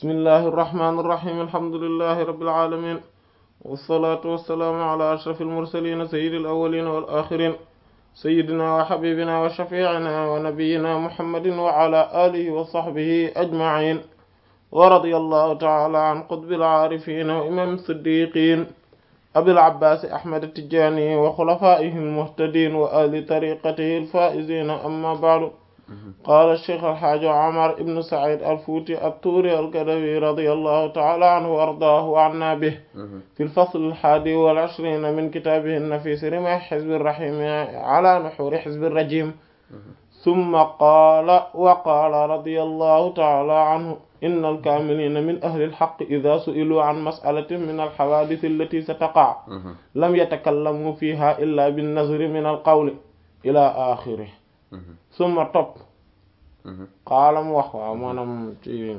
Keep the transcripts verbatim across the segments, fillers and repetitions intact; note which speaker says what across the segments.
Speaker 1: bismillahi irrahmani irrahim alhamdulillahi rabbil alamin wassalatu wassalamu ala ashrafil mursalin sayyidil awwalin wal akhirin sayyidina wa habibina wa shafi'ina wa nabiyyina muhammadin wa ala alihi wa sahbihi ajma'in wa radiyallahu ta'ala an qutbil arifin wa imam siddiqin abil abbas ahmad at-tijani wa khulafaihi al-muhtadin wa ahli tariqatihi al-faizin amma ba'du. قال الشيخ الحاج عمر بن سعيد الفوتي الطوري الكدوي رضي الله تعالى عنه وارضاه وعنا به في الفصل الحادي والعشرين من كتابه النفيس رمى حزب الرحيم على نحور حزب الرجيم ثم قال وقال رضي الله تعالى عنه إن الكاملين من أهل الحق إذا سئلوا عن مسألة من الحوادث التي ستقع لم يتكلموا فيها إلا بالنظر من القول إلى آخره. summa topp xaala mu wax waaw maanaam ci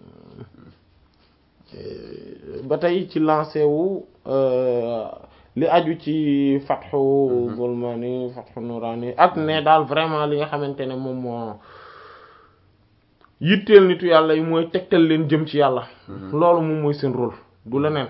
Speaker 1: ba tey ci lancé wu li aju ci fatxu Zulmani fatxu Nurani ak ne daal vraiment li nga xamante ne moom moo yitteel nitu yàlla yi mooy tegtal leen jëm ci yàlla loolu moom mooy seen rôle du leneen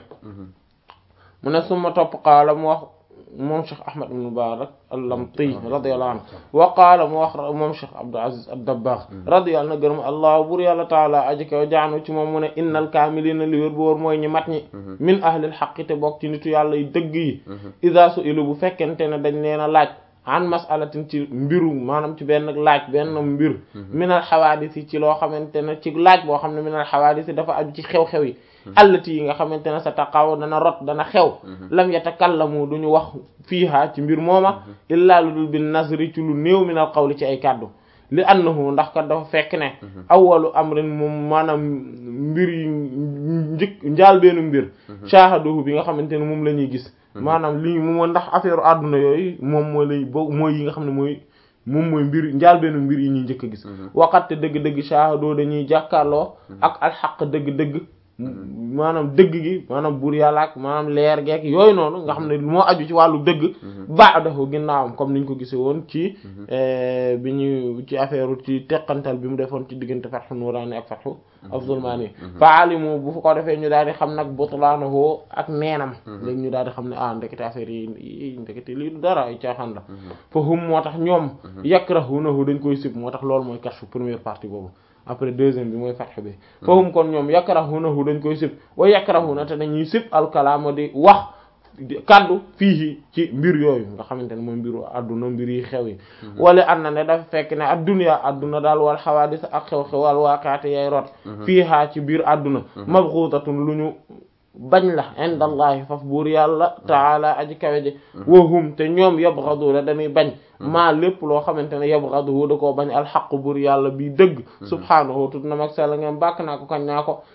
Speaker 1: mu ne summa topp xaala mu wax moom Cheikh Ahmad ibn Mubarak al-Lamti radiyallahu anhu wa qaala mu wax moom Cheikh Abdul Aziz ad-Dabbagh radiyallahu anhu gërëm allah bur yàlla taala aji kaw jaanu ci moom mu ne innal kaamiliina li wér bu wóor mooy ñi mat ñi min ahlil haqqi te bokk ci nitu yàlla yi dëgg yi iza su'ilu bu fekkente ne dañ leen a laaj an mas'alatin ci mbiru maanaam ci benn laaj benn mbir minal xawaadis yi ci loo xamante ne ci laaj boo xam ne minal xawaadis yi dafa aju ci xew-xew yi allati yi nga xamante ne sa taqaw dana rot dana xew lam yatakallamu duñu wax fiiha ci mbir mooma illaa lu dul bin nazri ci lu néew minal qawli ci ay kàddu li annahu ndax kat dafa fekk ne awwalu amrin moom maanaam mbir yi njëkk njaal beenu mbir shaahaduhu bi nga xamante ne moom la ñuy gis maanaam lii moom ndax affaire àdduna yooyu moom mooy lay bo mooy yi nga xam ne mooy moom mooy mbir njaal beenu mbir yi ñuy njëkk a gis waqatte dëgg-dëgg shaahadoo dañuy jàkkaarloo ak alxaq dëgg-dëgg maanaam dëgg gi maanaam buur yàlla ak maanaam leer geek yooyu noonu nga xam ne moo aju ci wàllu dëgg ba'dahu ginnaawam comme niñ ko gisee woon ci bi ñu ci affaire ci teqantal bi mu defoon ci diggante fathu Nurani ak fathu az-Zulmani fa alimu bu ko defee ñu daal di xam nag butlaanahu ak neenam léegi ñu daal di xam ne ah ndekete affaire yi ndekete lii du dara ay caaxaan la fa hum moo tax ñoom yakrahunahu dañ koy sib moo tax loolu mooy kashfu première partie boobu après deuxième bi mooy fatx bi fahum kon ñoom yakrahunahu dañ koy sib wa yakrahuna te dañuy sib alkalaama di wax kaddu fii ci mbir yooyu nga xamante ne mooy mbiru adduna mbir yi xew yi wala an na ne dafa fekk ne ad-dunya adduna daal wal xawaadis ak xew-xewal waakaate yay rot fiihaa ci biir adduna mabghudatun lu ñu bañ la indallahi faf buur yàlla taala aji kawe ji wahum te ñoom yabghaduna dañuy bañ maa lépp loo xamante ne yabghadu da koo bañ alxaq buur yàlla bi dëgg subhaanahu tut na mag sell ngeen bàkk naa ko kañ naa ko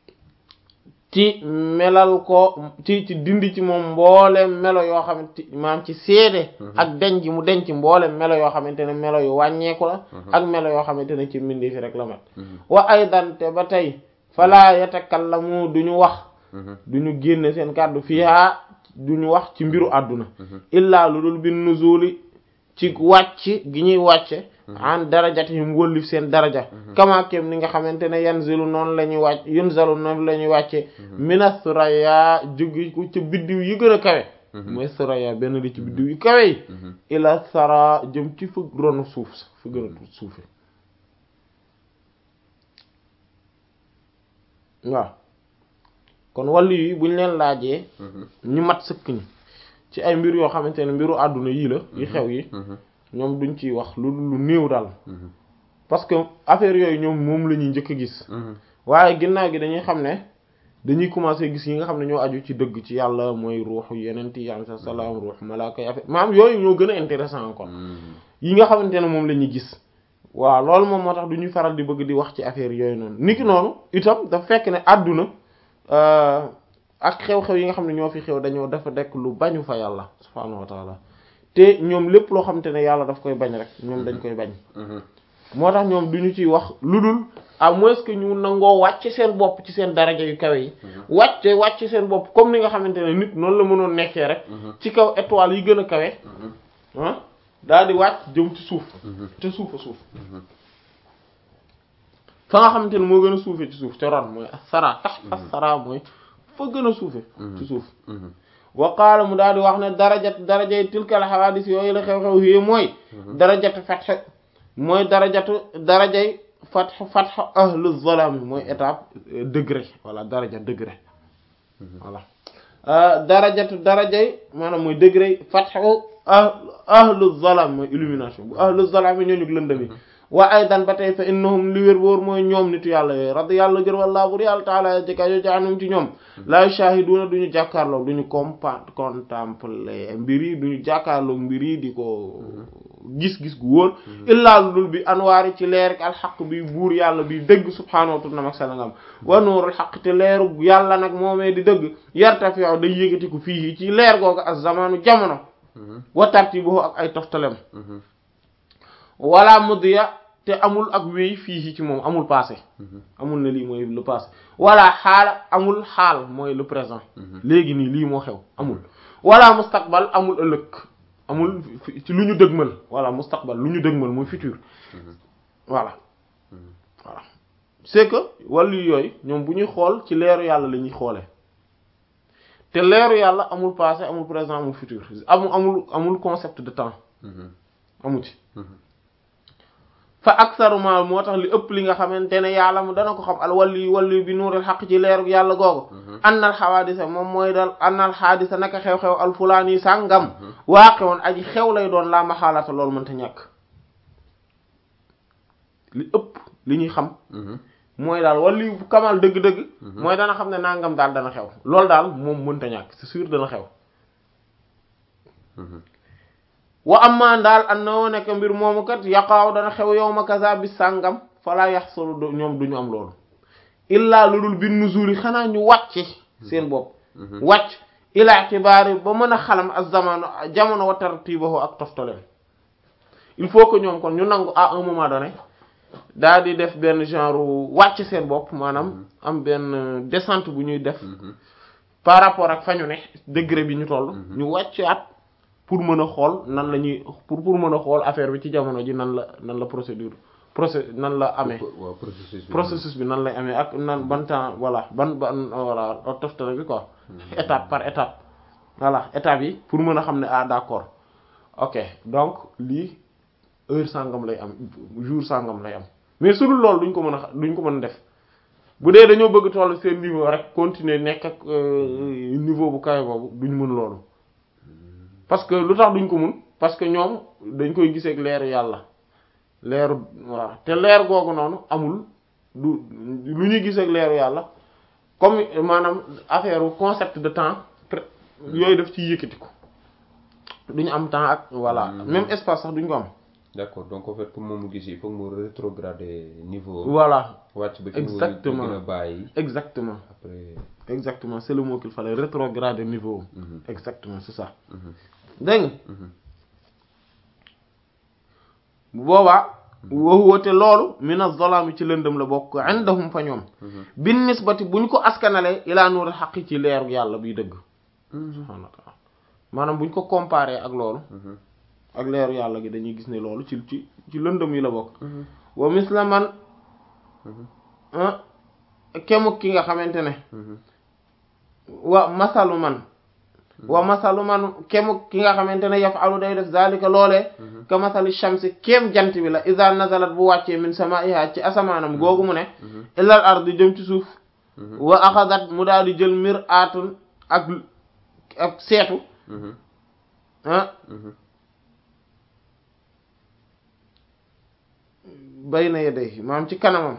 Speaker 1: ci melal ko ci ci dindi ci moom mboolem melo yoo xamante maam ci seede ak denc mu denc mboolem melo yoo xamante ne melo yu wàññeeku la ak melo yoo xamante ne ci mbindi fi rek la mat wa aydan te ba tey fala yatakallamu duñu wax duñu génne seen kàddu fiha duñu wax ci mbiru àdduna illaa lu dul bin nuzuli ci wàcc gi ñuy wàcce an darajatihim wëllif seen daraja kama kem ni nga xamante ne yanzilu noonu la ñuy wàcc yunzalu noonu la ñuy wàcce mina suraya jógi ko ci biddiw yi gën a kawe mooy suraya benn li ci biddiw yi kawe yi ila sara jëm ci fu ronu suuf sa fu gën a suufe waaw kon wàllu yi buñ leen laajee ñu mat sëkk ñi ci ay mbir yoo xamante ne mbiru àdduna yii la yi xew yi ñoom duñ ciy wax lu lu néew daal parce que affaire yooyu ñoom moom la ñuy njëkk a gis waaye ginnaaw gi dañuy xam ne dañuy commencer gis yi nga xam ne ñoo aju ci dëgg ci yàlla mooy ruuxu yeneen yi am sa salaam ruux malaaka yi affaire maanaam yooyu ñoo gën a intéressant encore yi nga xamante ne moom la ñuy gis waaw loolu moom moo tax du ñuy faral di bëgg di wax ci affaire yooyu noonu niki noonu itam dafa fekk ne àdduna ak xew-xew yi nga xam ne ñoo fi xew dañoo dafa dekk lu bañu fa yàlla subhaanahu wa taala te ñoom lépp loo xamante ne yàlla daf koy bañ rek ñoom dañ koy bañ moo tax ñoom duñu ciy wax lu dul à moins que ñu nangoo wàcc seen bopp ci seen daraja yu kawe yi wàcce wàcc seen bopp comme ni nga xamante ne nit noonu la mënoon nekkee rek ci kaw étoile yi gën a kawe ah daal di wàcc jëm ci suuf te suufa suuf fa nga xamante ne moo gën a suufe ci suuf ca ron mooy as-sara tax as-sara mooy fa gën a suufe ci suuf wa qaala mu daal di wax ne darajat darajay tilkal xawaadis yooyu la xew-xew yi mooy darajatu fatx mooy darajatu darajay fatx fatx ahlu zalami mooy étape degré voilà daraja degré voilà darajatu darajay maanaam mooy degré fatxu ahlu zalam mooy illumination bu ahlu zalam yi ñooñu lëndëm yi wa aydan ba tey fa innahum li wér wóor mooy ñoom nitu yàlla yooyu radi yàlla gër wallaa bur yàlla taala jëkka yo jaanum ci ñoom la yushahiduna duñu jàkkaarloo duñu compa contempler mbir yi duñu jàkkaarloo mbir yi di ko gis-gis gu wóor illaa lu dul bi anwaari ci leer ak alxaq bi buur yàlla bi dëgg subhaanahu wa ta'ala ak salangam wa nuurul xaq te leeru yàlla nag moomee di dëgg yartafi'u day yëgatiku fii ci leer googu ak zamanu jamono wa tartibuhu ak ay toftalem wala mudiya te amul ak wéy fii ci moom amul passé amul ne lii mooy le passé wala xaala amul xaal mooy le présent léegi nii lii moo xew amul wala mustaqbal amul ëllëg amul ci lu ñu dëgmal wala mustaqbal lu ñu dëgmal mooy futur voilà voilà c'est que wàllu yooyu ñoom bu ñuy xool ci leeru yàlla la ñuy xoolee te leeru yàlla amul passé amul présent amul futur amul amul amul concept de temps amu ci fa aksaruma moo tax li ëpp li nga xamante ne yàlla mu dana ko xam al walli walli bi nuuril xaq ci leeru yàlla googu annal xawaadisa moom mooy dal annal xaadisa naka xew-xew al fulaani sàngam waaqe woon aji xew lay doon laa ma xaalaata loolu mënta ñàkk li ëpp li ñuy xam mooy daal walli bu kamal dëgg-dëgg mooy dana xam ne nangam daal dana xew loolu daal moom mënta ñàkk c'est sûr dana xew wa amma daal an na woo nekk mbir moomu kat yaqaaw dana xew yawma kaza bis sàngam falaa yaxsulu ñoom duñu am loolu illaa lu dul bin nuzuli xanaa ñu wàcce seen bopp wàcc ila itibaari ba mën a xalam ak zamano jamono wa tartibahu ak toftaleen il faut que ñoom kon ñu nangu à un moment donné daal di def benn genre wàcc seen bopp maanaam am benn descente bu ñuy def par rapport ak fa ñu ne degré bi ñu toll ñu wàccaat pour mën a xool nan la ñuy pour pour mën a xool affaire bi ci jamono ji nan la nan la procédure procé nan la amee processus bi nan lay amee ak nan ban temps voilà ban ban voilà toftale bi quoi étape par étape voilà étape yi pour mën a xam ne ah d'accord ok donc lii heure sangam lay am jour sangam lay am mais su dul loolu duñ ko mën a duñ ko mën a def bu dee dañoo bëgg toll seen niveau rek continuer nekk ak niveau bu kawe boobu duñ mën loolu parce que lu tax duñ ko mun parce que ñoom dañ koy gisee ak leeru yàlla leeru waaw te leer googu noonu amul du lu ñuy gisee ak leeru yàlla comme maanaam affaire concept de temps yooyu daf ciy yëkkati ko duñu am temps ak voilà même espace sax duñ ko am.
Speaker 2: d'accord donc en fait pour moom mu gis il faut mu rétrograder niveau.
Speaker 1: voilà
Speaker 2: wàcc ba ci
Speaker 1: exactement
Speaker 2: gën a bàyyi.
Speaker 1: exactement
Speaker 2: après.
Speaker 1: exactement c'est le mot qu'il fallait rétrograder niveau. exactement c'est ça. dégg nga bu boobaa wowoote loolu mina zalaami ci lëndëm la bokk indahum fa ñoom bin nisbati bu ñu ko askanale ilaa nuuril xaqi ci leeru yàlla biy dëgg subhaanahu wa ta'aala maanaam bu ñu ko comparé ak loolu ak leeru yàlla gi dañuy gis ne loolu ci ci ci lëndëm yi la bokk wa misla man kemuk ki nga xamante ne wa masalu man wa masalu man kem ki nga xamante ne yafalu day def zalika loolee ka masali shamsi kem jant bi la iza nazalat bu wàccee min samaiha ci asamaanam googu mu ne ilal ardi jëm ci suuf wa axadat mu daal di jël mir'atun ak ak seetu ah bayna yaday maam ci kanamam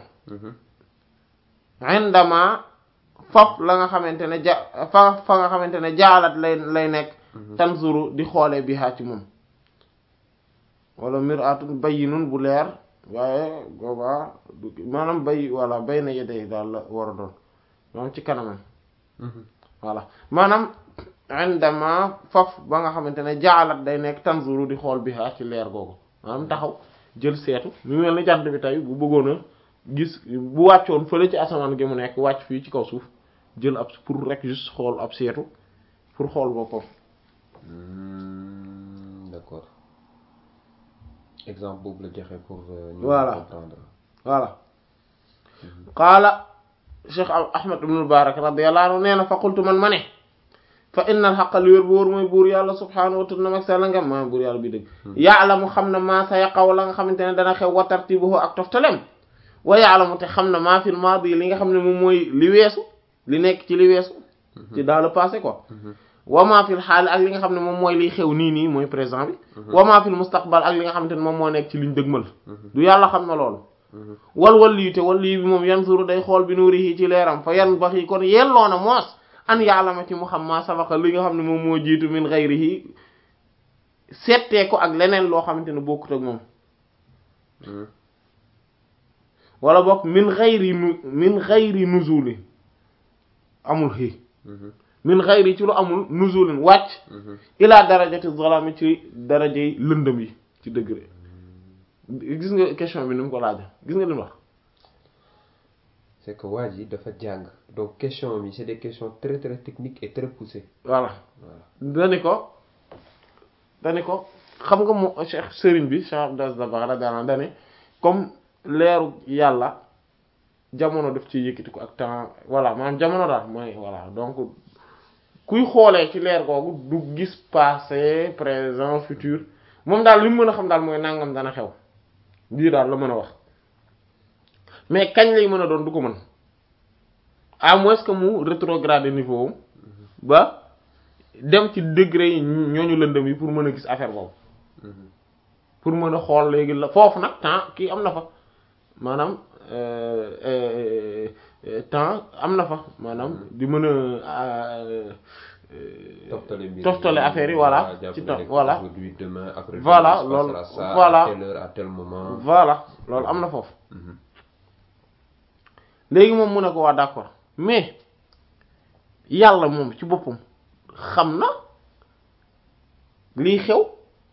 Speaker 1: indama faf la nga xamante ne ja fa fa nga xamante ne jaalat lay lay nekk tanzuru di xoolee bi haa ci moom wala mir'atun bayyinun bu leer waaye boobaa maanaam bay voilà bay na yedey daal la war a doon moom ci kanamam voilà maanaam indama faf ba nga xamante ne jaalat day nekk tanzuru di xool bi haa ci leer googu maanaam taxaw jël seetu mu mel ni jant bi tey bu bëggoon a gis bu wàccoon fële ci asamaan gi mu nekk wàcc fii ci kaw suuf jël ab pour rek juste xool ab seetu pour xool boppam.
Speaker 2: D'accord exemple boobu la joxe pour. ñu
Speaker 1: voilà
Speaker 2: comprendre.
Speaker 1: voilà qaala Cheikh Ahmad ibn Mubarak radiyallahu anhu nee na fa qultu man ma ne fa innal haqqa li wér bu wóor mooy buur yàlla subhaanahu wa ta'ala mag sell ngam maa buur yàlla bi dëgg ya'lamu xam na maa sa yaqaw la nga xamante ne dana xew wa tartibuhu ak toftalem wa ya'lamu te xam na maa fil maadi li nga xam ne moom mooy li weesu li nekk ci li weesu ci dans le passé quoi wa maa fil xaal ak li nga xam ne moom mooy liy xew nii nii mooy présent bi wa maa fil mustaqbal ak li nga xamante ne moom moo nekk ci liñ dëgmal du yàlla xam na loolu wal walliyu te walliyu bi moom yanzuru day xool bi nuurihi ci leeram fa yan baxi kon yelloona moos an ya'lama ci mu xam maa sabaqa li nga xam ne moom moo jiitu min ghayrihi settee ko ak leneen loo xamante ne bokkut ak moom wala bokk min ghayri nu min ghayri nuzuli amul xii min ghayri ci lu amul nuzulin wàcc ila darajati zalami ci darajey lëndëm yi ci degré gis nga question bi ni mu ko laaja gis nga li mu wax
Speaker 2: c'est que waa ji dafa jàng donc question bi c'est des questions très très techniques et très poussées.
Speaker 1: voilà dani ko dani ko xam nga mo Cheikh Sëriñ bi Cheikh Abdou Dabakh radiyallahu anhu dani comme leeru yàlla jamono daf ci yëkkati ko ak temps voilà maanaam jamono daal mooy voilà donc kuy xoolee ci leer googu du gis passé présent futur moom daal li mu mën a xam daal mooy nangam dana xew lii daal la mën a wax mais kañ lay mën a doon du ko mën à moins que mu rétrograder niveau ba dem ci degré yi ñooñu lëndëm yi pour mën a gis affaire boobu pour mën a xool léegi la foofu nag temps kii am na fa maanaam temps am na fa maanaam di mën a toftale affaire yi voilà ci temps voilà voilà loolu voilà
Speaker 2: à tel moment
Speaker 1: voilà loolu am na foofu léegi moom mu ne ko waa d'accord mais yàlla moom ci boppam xam na lii xew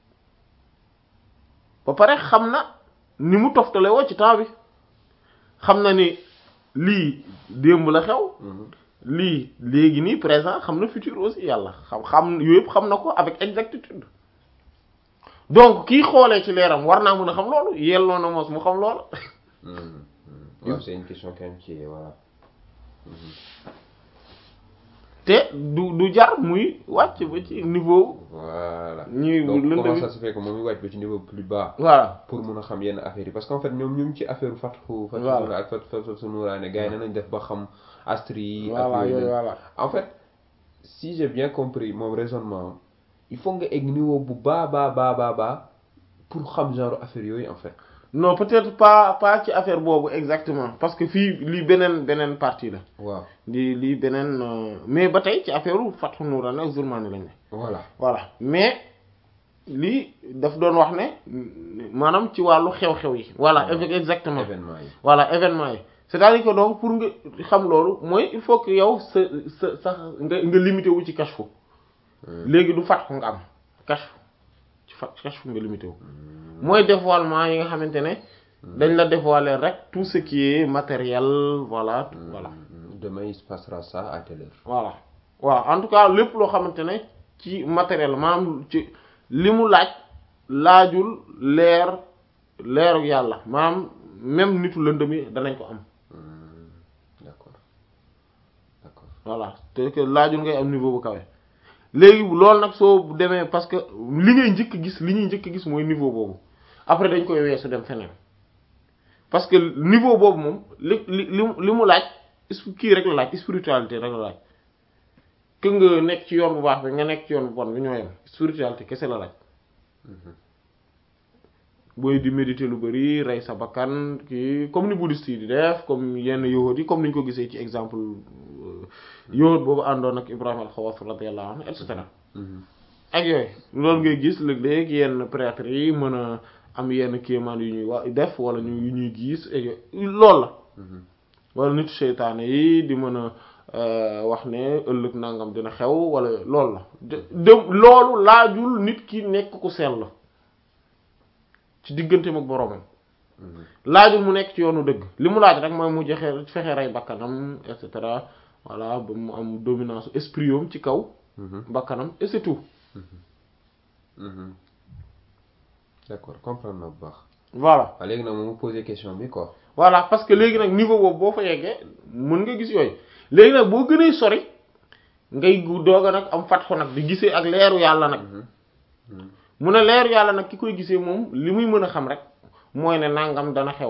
Speaker 1: ba pare xam na ni mu toftale woo ci temps bi xam na ni lii démb la xew lii léegi nii présent xam na futur aussi yàlla xam xam yooyu yëpp xam na ko avec exactitude donc kii xoolee ci leeram war naa mën a xam loolu yelloo na mos mu xam loolu
Speaker 2: waaw c'est une question quand même qui est voilà
Speaker 1: te du du jar muy wàcc ba ci niveau.
Speaker 2: voilà
Speaker 1: ñuy
Speaker 2: donc
Speaker 1: lënd
Speaker 2: comment
Speaker 1: bi
Speaker 2: ça se fait que moom muy wàcc ba ci niveau plus bas.
Speaker 1: voilà
Speaker 2: pour mun a xam yenn affaires yi parce qu'en fait ñoom ñu ngi ci affaire Fathu.
Speaker 1: Voilà.
Speaker 2: Fathu ak Fathu Fathu Nourani gars yi nan lañ def ba xam astres yi. ak
Speaker 1: voilà
Speaker 2: yooyu
Speaker 1: yooyu
Speaker 2: noonu.
Speaker 1: voilà.
Speaker 2: en fait si j'ai bien compris mon raisonnement il faut nga egg niveau bu baa baa baa baa baa pour xam genre affaire yooyu en fait.
Speaker 1: non peut-être pas pas ci affaire boobu exactement parce que fii lii beneen beneen partie la
Speaker 2: waaw
Speaker 1: lii lii beneen euh, mais ba tey ci affaire u Fathu Nourani ak Zulmani lañ ne
Speaker 2: voilà.
Speaker 1: voilà mais lii daf doon wax ne maanaam ci wàllu xew-xew yi voilà
Speaker 2: Voilà.
Speaker 1: exactement
Speaker 2: événement yi.
Speaker 1: voilà événement yi c'est-à-dire que donc pour nga xam loolu mooy il faut que yow sa sa sax nga nga limité wu ci kashfu léegi du fatxu nga am kashfu ci fa kashfu nga limité wu mooy dévoilement yi nga xamante ne dañ la dévoiler rek tout ce qui est matériel voilà tout- voilà
Speaker 2: Demain il se passera ça à telle heure.
Speaker 1: voilà waaw en tout cas lépp loo xamante ne ci matériel maanaam ci li mu laaj laajul leer leeru yàlla maanaam même nitu lëndëm yi danañ ko am
Speaker 2: Hmm, d'accord d'accord.
Speaker 1: voilà te que laajul ngay am niveau bu kawe léegi loolu nag soo demee parce que li ngay njëkk gis li ñuy njëkk gis mooy niveau boobu après dañ koy weesu dem feneen parce que niveau boobu moom li li li li mu laaj is- kii rek la laaj spiritualité rek la laaj que nga nekk ci yoon bu baax bi nga nekk ci yoon bu bon bi ñoo yem spiritualité kese la laaj booy di méditer lu bari rey sa bakkan kii comme ni bouddhiste yi di def comme yenn yahudi yi comme ni ñu ko gisee ci exemple yahud boobu àndoon ak Ibrahim al-Khawas radiyallahu anhu et cetera
Speaker 2: Mhm.
Speaker 1: ak yooyu loolu ngay gis léeg-léeg yenn prêtre yi mën a am yenn kéemaan yu ñuy wax def wala ñu yu ñuy gis et yooyu loolu la
Speaker 2: Mhm.
Speaker 1: wala nit seytaane yi di mën a euh, wax ne ëllëg nangam dina xew wala loolu la de de loolu laajul nit ki nekk ku sell ci digganteem ak boroomam
Speaker 2: Mhm.
Speaker 1: laajul mu nekk ci yoonu dëgg li mu laaj rek mooy mu joxe fexe rey bakkanam et cetera voilà ba mu am dominance esprit yom ci kaw
Speaker 2: Mhm.
Speaker 1: bakkanam et c'est tout
Speaker 2: Mhm. D'accord comprendre na bu baax.
Speaker 1: voilà
Speaker 2: waaw léegi nag moom mu posé question bi quoi.
Speaker 1: voilà parce que léegi nag niveau boobu boo fa yeggee mën nga gis yooyu léegi nag boo gënee sori ngay gu doog a nag am fatxu nag di gisee ak leeru yàlla nag mu ne leeru yàlla nag ki koy gisee moom li muy mën a xam rek mooy ne nangam dana xew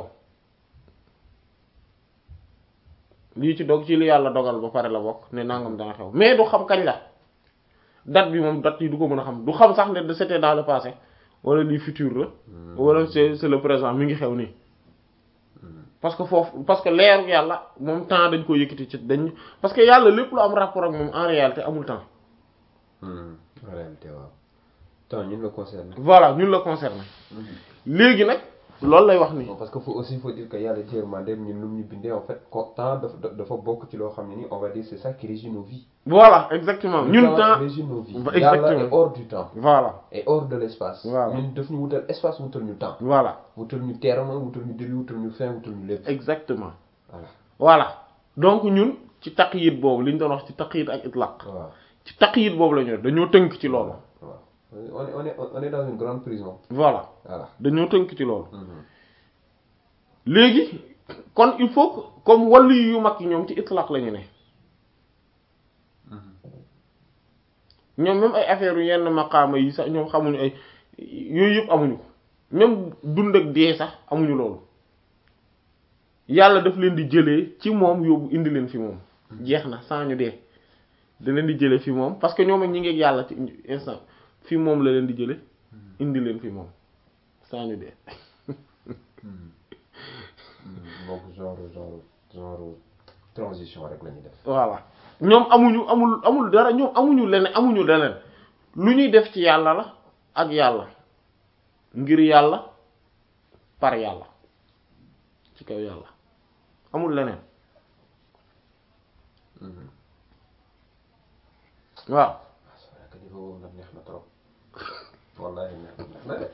Speaker 1: lii ci dog ci li yàlla dogal ba pare la bokk ne nangam dana xew mais du xam kañ la date bi moom date yi du ko mën a xam du xam sax ne c'était dans le passé wala lii futur la wala c'est c'est le présent mi ngi xew nii parce que foofu parce que leeru yàlla moom temps dañ ko yëkkati ci dañ parce que yàlla lépp lu am rapport ak moom en réalité amul temps.
Speaker 2: en réalité waaw temps ñun la concerné.
Speaker 1: voilà ñun la concerné. léegi nag loolu lay wax ni
Speaker 2: parce que faut aussi faut dire que yàlla jéem dem ñun lu ñu bindee en fait temps dafa dafa bokk ci loo xam ne ni on va dire c'est ça qui régit nos vies.
Speaker 1: voilà exactement ñun temps
Speaker 2: régit nos vies.
Speaker 1: exactement
Speaker 2: yàlla est hors du temps.
Speaker 1: voilà
Speaker 2: et hors de l'espace.
Speaker 1: voilà
Speaker 2: ñun daf ñu wutal espace wutal ñu temps.
Speaker 1: voilà
Speaker 2: wutal ñu terme wutal ñu début wutal ñu fin wutal ñu lépp.
Speaker 1: exactement.
Speaker 2: voilà
Speaker 1: voilà donc ñun ci taqyid boobu li ñu doon wax ci taqyid ak itlaq.
Speaker 2: waaw
Speaker 1: ci taqyid boobu la ñu dañoo tënk ci loolu.
Speaker 2: waaw on est on est on est dans une grande prison.
Speaker 1: voilà
Speaker 2: voilà
Speaker 1: dañoo tënk ci loolu. léegi kon il faut que comme wàllu yu mag yi ñoom ci itlaq la ñu ne. ñoom même ay affaire yu yenn maqaama yi sax ñoom xamuñu ay yooyu yëpp amuñu ko même dund ak dee sax amuñu loolu yàlla daf leen di jëlee ci moom yóbbu indi leen fi moom jeex na sans ñu dee da leen di jëlee fi moom parce que ñoom ak ñi ngi ak yàlla ci instant fi moom la leen di jëlee indi leen fi moom sans ñu dee.
Speaker 2: donc genre genre genre transition rek la ñuy def.
Speaker 1: voilà ñoom amuñu amul amul dara ñoom amuñu leneen amuñu leneen lu ñuy def ci yàlla la ak yàlla ngir yàlla par yàlla ci kaw yàlla amul leneen waaw.
Speaker 2: c'est vrai que niveau boobu nag neex na trop wallahi neex na de.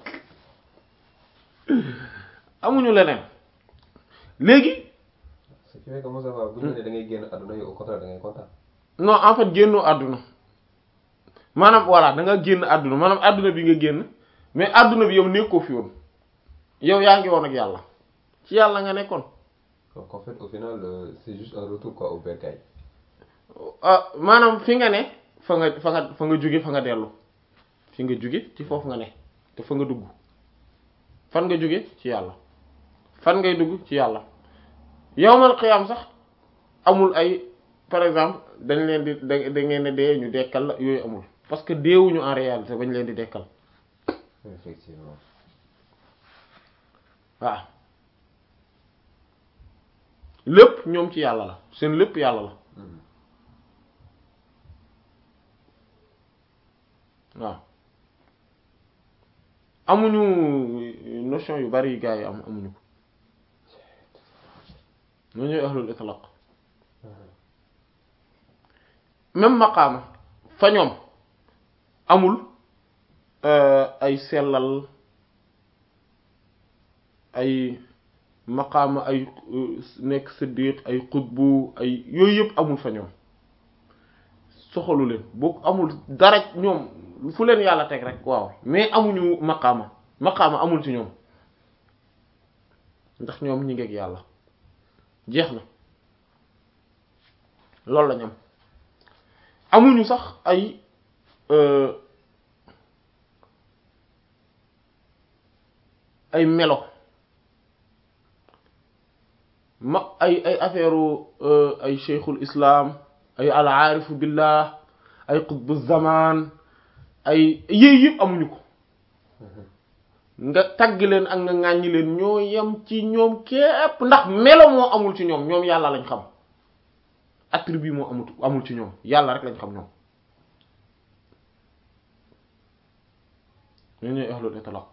Speaker 1: amuñu leneen léegi.
Speaker 2: ce qui fait que Moussa Ba bu ñu nee da ngay génn àdduna yow au contraire da ngay kontaan.
Speaker 1: non en fait génnoo àdduna maanaam voilà da nga génn àdduna maanaam àdduna bi nga génn mais àdduna bi yow nekkoo fi woon yow yaa ngi woon ak yàlla ci yàlla nga nekkoon.
Speaker 2: donc en fait au final euh, c'est juste un retour quoi au bercail.
Speaker 1: maanaam fi nga ne fa nga fa nga fa nga jóge fa nga dellu fi nga jóge ci foofu nga ne te fa nga dugg fan nga jóge ci yàlla fan ngay dugg ci yàlla yawmal qiyaam sax amul ay par exemple dañ leen di da da ngeen ne dee ñu dekkal la yooyu amul parce que deewuñu en réalité bañ leen di dekkal.
Speaker 2: effectivement.
Speaker 1: waaw lépp ñoom ci yàlla la seen lépp yàlla la. waaw amuñu notion yu bari yu gars yi am amuñu ko ñoo ñooy ahlul itlaq même maqaama fa ñoom amul ay sellal ay maqaama ay nekk siddiq ay xutbu ay yooyu yëpp amul fa ñoom soxalu leen boo amul dara ñoom fu leen yàlla teg rek waaw mais amuñu maqaama maqaama amul ci ñoom ndax ñoom ñi ngi ak yàlla jeex na loolu la ñu am amuñu sax ay ay melo ma ay ay affaire ay cheikhul islam ay al aarifu billah ay qutbu zaman ay yéey yëpp amuñu ko nga tagg leen ak nga ŋàññi leen ñoo yem ci ñoom képp ndax melo moo amul ci ñoom ñoom yàlla lañ xam attribut moo amul amul ci ñoom yàlla rek lañ xam ñoom ñoom ñooy ahlul itlaq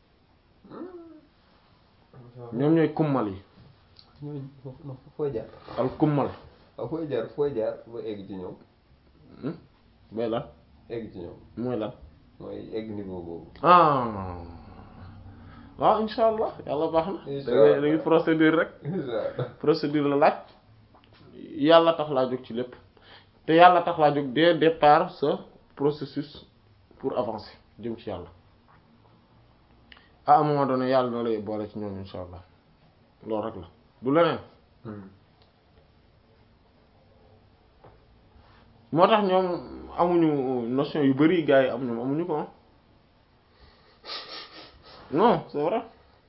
Speaker 1: ñoom ñooy kummal yi
Speaker 2: fooy jaar
Speaker 1: al kummal
Speaker 2: fooy jaar fooy jaar ba egg ci ñoom
Speaker 1: mooy lan
Speaker 2: egg ci ñoom
Speaker 1: mooy lan
Speaker 2: mooy egg niveau boobu
Speaker 1: ah waaw insha allah yàlla baax na da ngay procédure rek procédure la laaj yàlla tax laa jóg ci lépp te yàlla tax laa jóg dès départ ce processus pour avancer jëm ci yàlla à un moment donné yàlla doo lay boole ci ñoom insha allah loolu rek la du leneen moo tax ñoom amuñu notion yu bari gars yi am ñoom amuñu ko non c'est vrai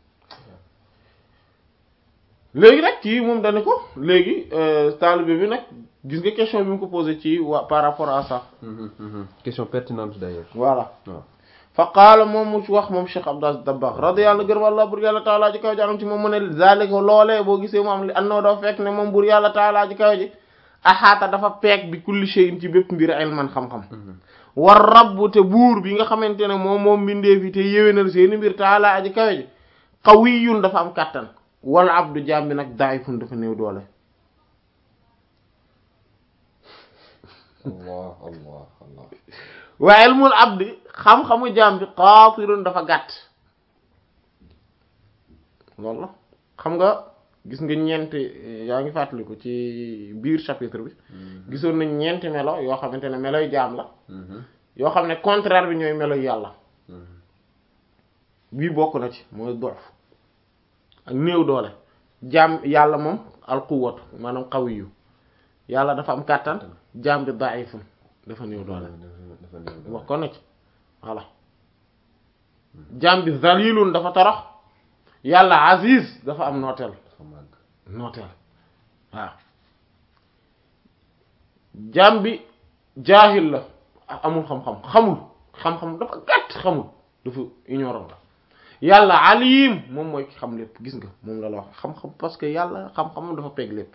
Speaker 1: léegi nag kii moom dane ko léegi taalibe bi nag gis nga question bi mu ko posé ci waa par rapport à ça.
Speaker 2: question pertinente d'ailleurs.
Speaker 1: voilà fa qaala moom mu wax moom Cheikh Abdou Aziz Dabakh radiyallahu gërëm Allah bur yàlla taalaa ji kaw ji anam ci moom mu ne zalika loolee boo gisee mu am li annoo dafa fekk ne moom bur yàlla taalaa ji kaw ji axaata dafa peeg bi kulli shay'in ci bépp mbir ilman xam-xam war rabbu te buur bi nga xamante ne moom moom mbindee fi te yéwénal seeni mbir taalaa aji kaw ji qawiyyun dafa am kàttan wal abdu jaam bi nag daayifun dafa néew doole
Speaker 2: allah allah allah
Speaker 1: wa ilmul abdi xam-xamu jaam bi qaatirun dafa gàtt loolu la xam nga gis nga ñeenti yaa ngi fàttaliku ci biir chapitre bi gisoon nañ ñeenti melo yoo xamante ne meloy jaam la yoo xam ne contraire bi ñooy meloy yàlla bii bokk na ci mooy dof ak néew doole jaam yàlla moom al quwwatu maanaam qawiyu yàlla dafa am kàttan jaam bi da'ifun dafa néew doole wax ko na ci voilà jaam bi zalilun dafa torox yàlla aziz dafa am nooteel nooteel waaw jaam bi jaahil la amul xam-xam xamul xam-xam dafa gàtt xamul dafa ignorant la yàlla alim moom mooy ki xam lépp gis nga moom la la wax xam-xam parce que yàlla xam-xamam dafa peeg lépp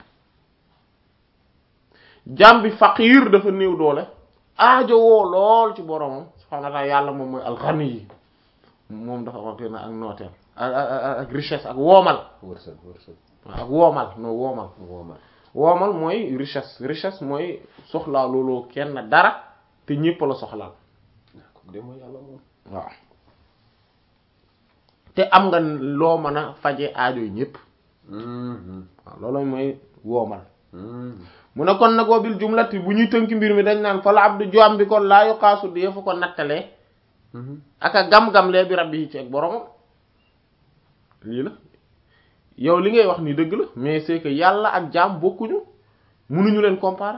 Speaker 1: jaam bi faqiir dafa néew doole aajo woo lool ci boromam subhaanahu wa ta'ala yàlla moom mooy alxani yi moom dafa wax na ak nooteel ak ak richesse ak woomal
Speaker 2: wërsëg wërsëg
Speaker 1: ak woomal no woomal
Speaker 2: woomal
Speaker 1: woomal mooy richesse richesse mooy soxlaa looloo kenn dara te ñépp la soxlaal
Speaker 2: de mooy yàlla moom
Speaker 1: waaw te am nga loo mën a faje aajo yi ñépp waaw loolu mooy woomal mu ne kon nag wabil jumlati bu ñuy tënk mbir mi dañ naan fa la abdu jaam bi kon laa yuqaasu di fa ko nattalee ak a gam-gam lee bi rabbi yi ci ak boromam lii la yow li ngay wax ni dëgg la mais c'est que yàlla ak jaam bokkuñu mënuñu leen comparer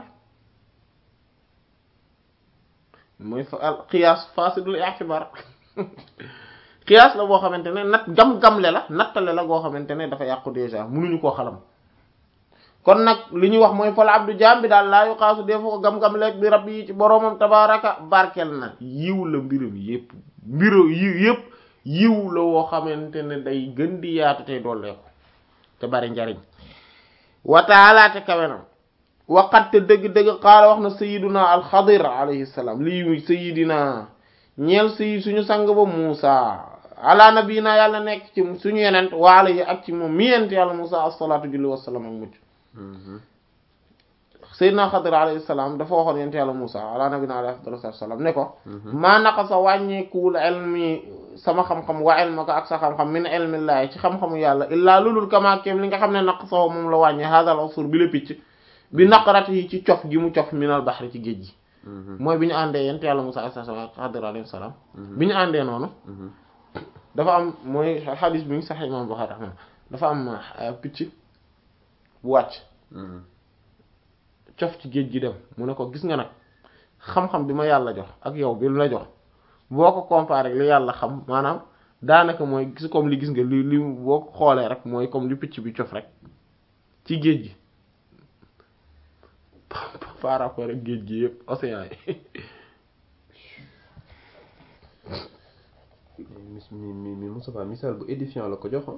Speaker 1: mooy fa al qiyaas fasidul i'tibar qiyaas la boo xamante ne nat gam-gamle la nattale la goo xamante ne dafa yàqu déjà mënuñu koo xalam kon nag li ñuy wax mooy fal abdu jaam bi daal laa yu xaasu dee fa ko gam-gam leeg bi rabbi yi ci boroomam tabaraka barkel na yiw la mbirum yépp mbiru yiw yépp yiw la woo xamante ne day gën di yaatu tey dolleeku te bari njariñ wa ta'ala te kawenam waqat te dëgg-dëgg xaala wax na sayiduna alxadir alayhi salaam lii sayidina ñeel sayid suñu sang ba Muusa ala nabina yàlla nekk ci suñu yenent wa alayhi ak ci moom mi yent yàlla Muusa as-salaatu julli wassalaam ak mucc Seydina Xadir alayhi salaam dafa waxoon yent yàlla Muusa ala nabina alayhi afdalu salaam ne ko maa naqasa wàññeekuwul ilmi sama xam-xam wa ilmaka ak sa xam-xam min ilmillaahi ci xam-xamu yàlla illaa lulul kama kéem li nga xam ne naqasahu moom la wàññee hadal usur bi la picc bi naqarat yi ci cof gi mu cof minal baxri ci géej gi mooy bi ñu àndee yent yàlla Muusa alayhi salaam Xadir alayhi salaam bi ñu àndee noonu dafa am mooy xadis bi ngi sax imam Buxaari raxma dafa am picc bu wàcc cof ci géej gi dem mu ne ko gis nga nag xam-xam bi ma yàlla jox ak yow bi lu la jox boo ko comparé li yàlla xam maanaam daanaka mooy gis comme li gis nga li li boo ko xoolee rek mooy comme li picc bi cof rek ci géej gi par rapport ak géej gi yëpp océan
Speaker 2: yi mi mi mi Moustapha misaal bu édifiant la ko jox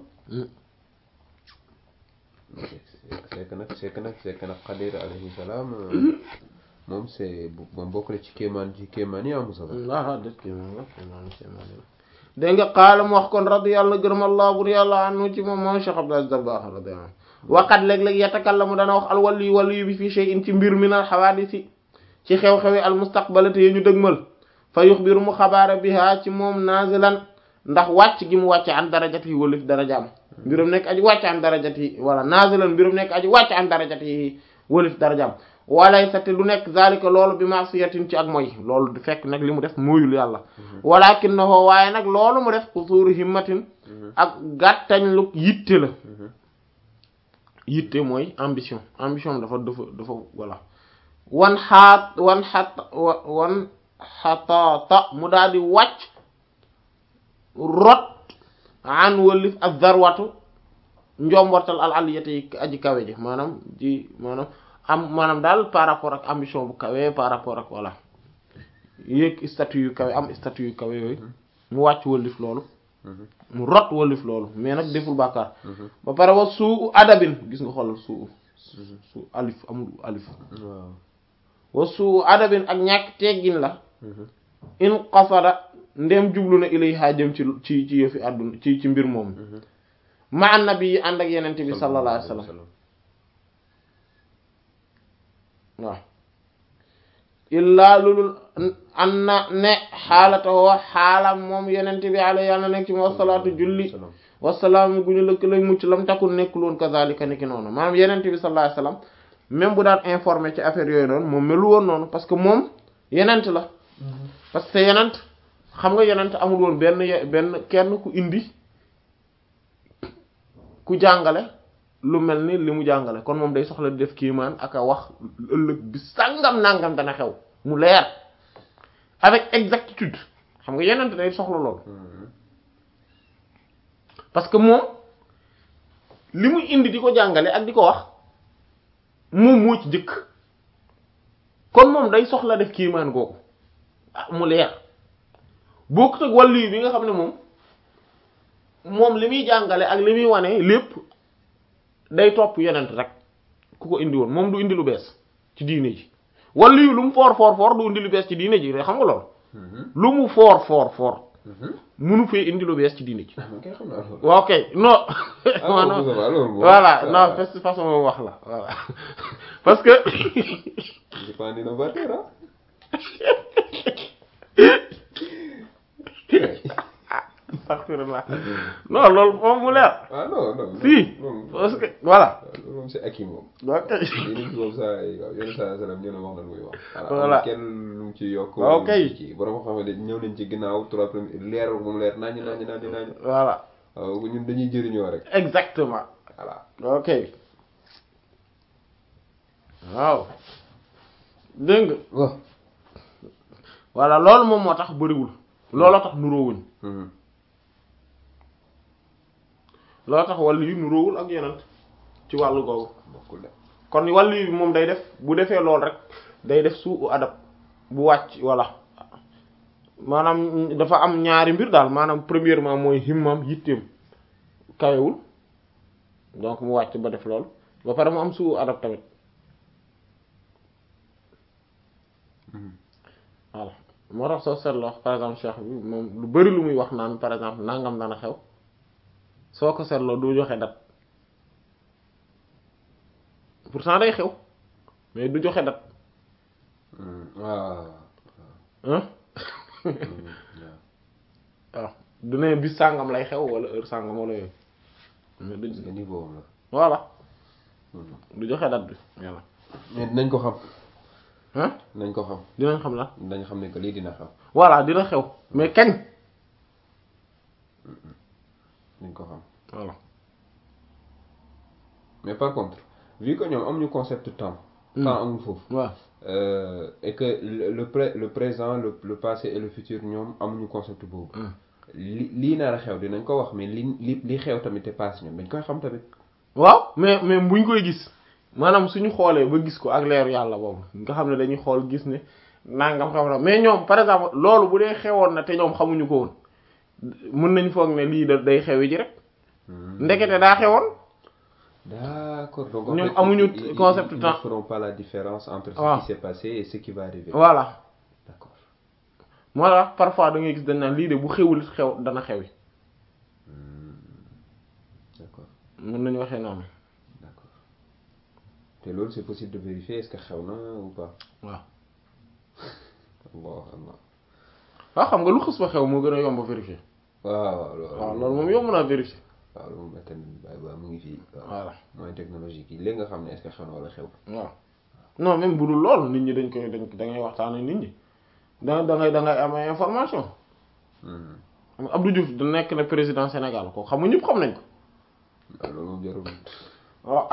Speaker 2: c'est que nag c'est que nag c'est que nag Xadir alayhi salaam moom c'est moom bokk na ci kéemaan ci kéemaan yi am Moustapha
Speaker 1: waaw dëgg kéemaan la kéemaan kéemaan la dégg nga xaala mu wax kon radiyallahu gërëm Allah bur yàlla anhu ci moom moom Cheikh Abdou Aziz Dabakh radiyallahu anhu waqat léeg-léeg yatakallamu dana wax al wali wali bi fii shay'in ci mbir min al hawadisi ci xew-xewi al mustaqbalati yi ñu dëgmal fa yuxbiru mu xabaara biha ci moom nazilan ndax wàcc gi mu wàcc an darajat yi wala fi darajaam mbirum nekk aji wàcc an darajat yi wala nazilan mbirum nekk aji wàcc an darajat yi wala fi darajaam walay sa te du nekk zalika loolu bi ma'siyatin ci ak moy loolu du fekk nag li mu def moyul yàlla walakinahu waaye nag loolu mu def qusuru himmatin ak gàttañ lu yitte la yitte mooy ambition ambition dafa dafa dafa voilà wan xaat wan xat wan xataata mu daal di wàcc rot an walif ak zarwatu njombortal al aliyati yi aji kawe ji maanaam ji maanaam am maanaam daal par rapport ak ambition bu kawe par rapport ak voilà yéeg statut yu kawe am statut yu kawe yooyu mu wàcc walif loolu mu rot walif loolu mais nag deful bàkkaar ba pare wa suu adabin gis nga xoolal suu su alif amul alif wa suu adabin ak ñàkk teggin la in qasada ndem jublu na ilayha jëm ci ci ci yëfi àdduna ci ci mbir moom ma annabi yi ànd ak yenente bi sallallahu alayhi wasallam waaw illaa lulul an na ne xaalatawoo xaalam moom yenente bi alayhi yàlla nekk ci ma wasalaatu julli wasalaam gu ñu lëkk lay mucc lam takul nekkul woon kazalika niki noonu maanaam yenente bi sallallahu alayhi wasallam même bu daan informé ci affaire yooyu noonu moom melu woon noonu parce que moom yenent la parce que yenent xam nga yenent amul woon benn benn kenn ku indi ku jàngale lu mel ni li mu jàngale kon moom day soxla di def kiimaan ak a wax ëllëg bi sàngam nangam dana xew mu leer avec exactitude xam nga yenent day soxla lool parce que moom li mu indi di ko jàngale ak di ko wax moom moo ci jëkk kon moom day soxla def kiimaan googu mu leer bokkut ak wàllu yi bi nga xam ne moom moom li muy jàngale ak li muy wane lépp day topp yenent rek ku ko indi woon moom du indi lu bees ci diine ji wàllu yi lu mu foor foor foor du indi lu bees ci diine ji rek xam nga loolu lu mu foor foor foor munu fee indi lu bees ci diine ji waaw kay non voilà non fes façon moom wax la voilà parce que astaghfirullah non loolu moom mu leer
Speaker 2: ah non non
Speaker 1: si parce que voilà
Speaker 2: loolu moom c'est acquis moom
Speaker 1: ok
Speaker 2: yéen moom saa yenn saa salaam ñu ne wax na lu muy wax
Speaker 1: voilà
Speaker 2: kenn lu mu ci yokk
Speaker 1: ok
Speaker 2: ci borom xam ne ñëw nañ ci ginnaaw trois premiers leer moom leer nañu nañu nañu nañu
Speaker 1: voilà
Speaker 2: waaw ñun dañuy jëriñoo rek
Speaker 1: exactement
Speaker 2: voilà
Speaker 1: ok waaw dégg nga
Speaker 2: waaw
Speaker 1: voilà loolu moom moo tax bëriwul looloo tax nuroowuñ looloo tax wàllu yi nuroowul ak yeneen ci wàllu googu
Speaker 2: bokkul de
Speaker 1: kon wàllu yi moom day def bu defee lool rek day def suu adab bu wàcc voilà maanaam dafa am ñaari mbir daal maanaam premièrement mooy himmam yitteem kawewul donc mu wàcc ba def lool ba pare mu am suu adab tamit voilà moo tax soo seetloo par exemple cheikh bi moom lu bari lu muy wax naan par exemple nangam dana xew soo ko seetloo du joxe date pourtant day xew mais du joxe date
Speaker 2: waaw
Speaker 1: ah waaw du ne bis sàngam lay xew wala heure sàngam wala yooyu mais du
Speaker 2: niveau la
Speaker 1: voilà du joxe date bi voilà
Speaker 2: mais dinañ ko xam
Speaker 1: ah
Speaker 2: nañ ko xam
Speaker 1: dinañ xam la
Speaker 2: dañ xam ne que lii dina xew
Speaker 1: voilà dina xew mais kañ
Speaker 2: nañ ko xam
Speaker 1: voilà
Speaker 2: mais par contre vu que ñoom amuñu concept temps temps amul foofu
Speaker 1: waaw
Speaker 2: et que le le pré le présent le le passé et le futur ñoom amuñu concept boobu li lii nar a xew dinañ ko wax mais li li li xew tamit te passé ñoom dañ koy xam tamit
Speaker 1: waaw mais mais buñ koy gis maanaam suñu xoolee ba gis ko ak leeru yàlla boobu nga xam ne dañuy xool gis ne nangam xam na mais ñoom par exemple loolu bu dee xewoon na te ñoom xamuñu ko woon mën nañ foog ne lii da day xewi ji rek ndekete daa xewoon
Speaker 2: d'accord donc
Speaker 1: ñoom amuñu concept
Speaker 2: ils
Speaker 1: temps
Speaker 2: ne feront pas la différence entre ce
Speaker 1: waaw
Speaker 2: qui s'est passé et ce qui va arriver
Speaker 1: voilà
Speaker 2: d'accord
Speaker 1: moo tax parfois da ngay gis dañ naan lii de bu xewul xew dana xewi
Speaker 2: d'accord
Speaker 1: mën nañu waxee noonu
Speaker 2: d'accord te loolu c'est possible de vérifier est-ce que xew na ou pas
Speaker 1: waaw
Speaker 2: Allah Allah
Speaker 1: waaw xam nga lu xës ba xew moo gën a yomb vérifier
Speaker 2: waaw
Speaker 1: waaw loolu moom yomb naa vérifier
Speaker 2: waaw loolu moom tamit ba mu ngi fii
Speaker 1: voilà
Speaker 2: moyen technologique yi léegi nga xam ne est-ce que xew na wala xew
Speaker 1: waaw non même bu dul loolu nit ñi dañ koy dañ da ngay waxtaan ak nit ñi da da ngay da ngay am ay information Abdou Diouf da nekk na président Sénégal ko xam nga ñëpp xam nañ ko.
Speaker 2: waaw loolu moom jarul.
Speaker 1: waaw.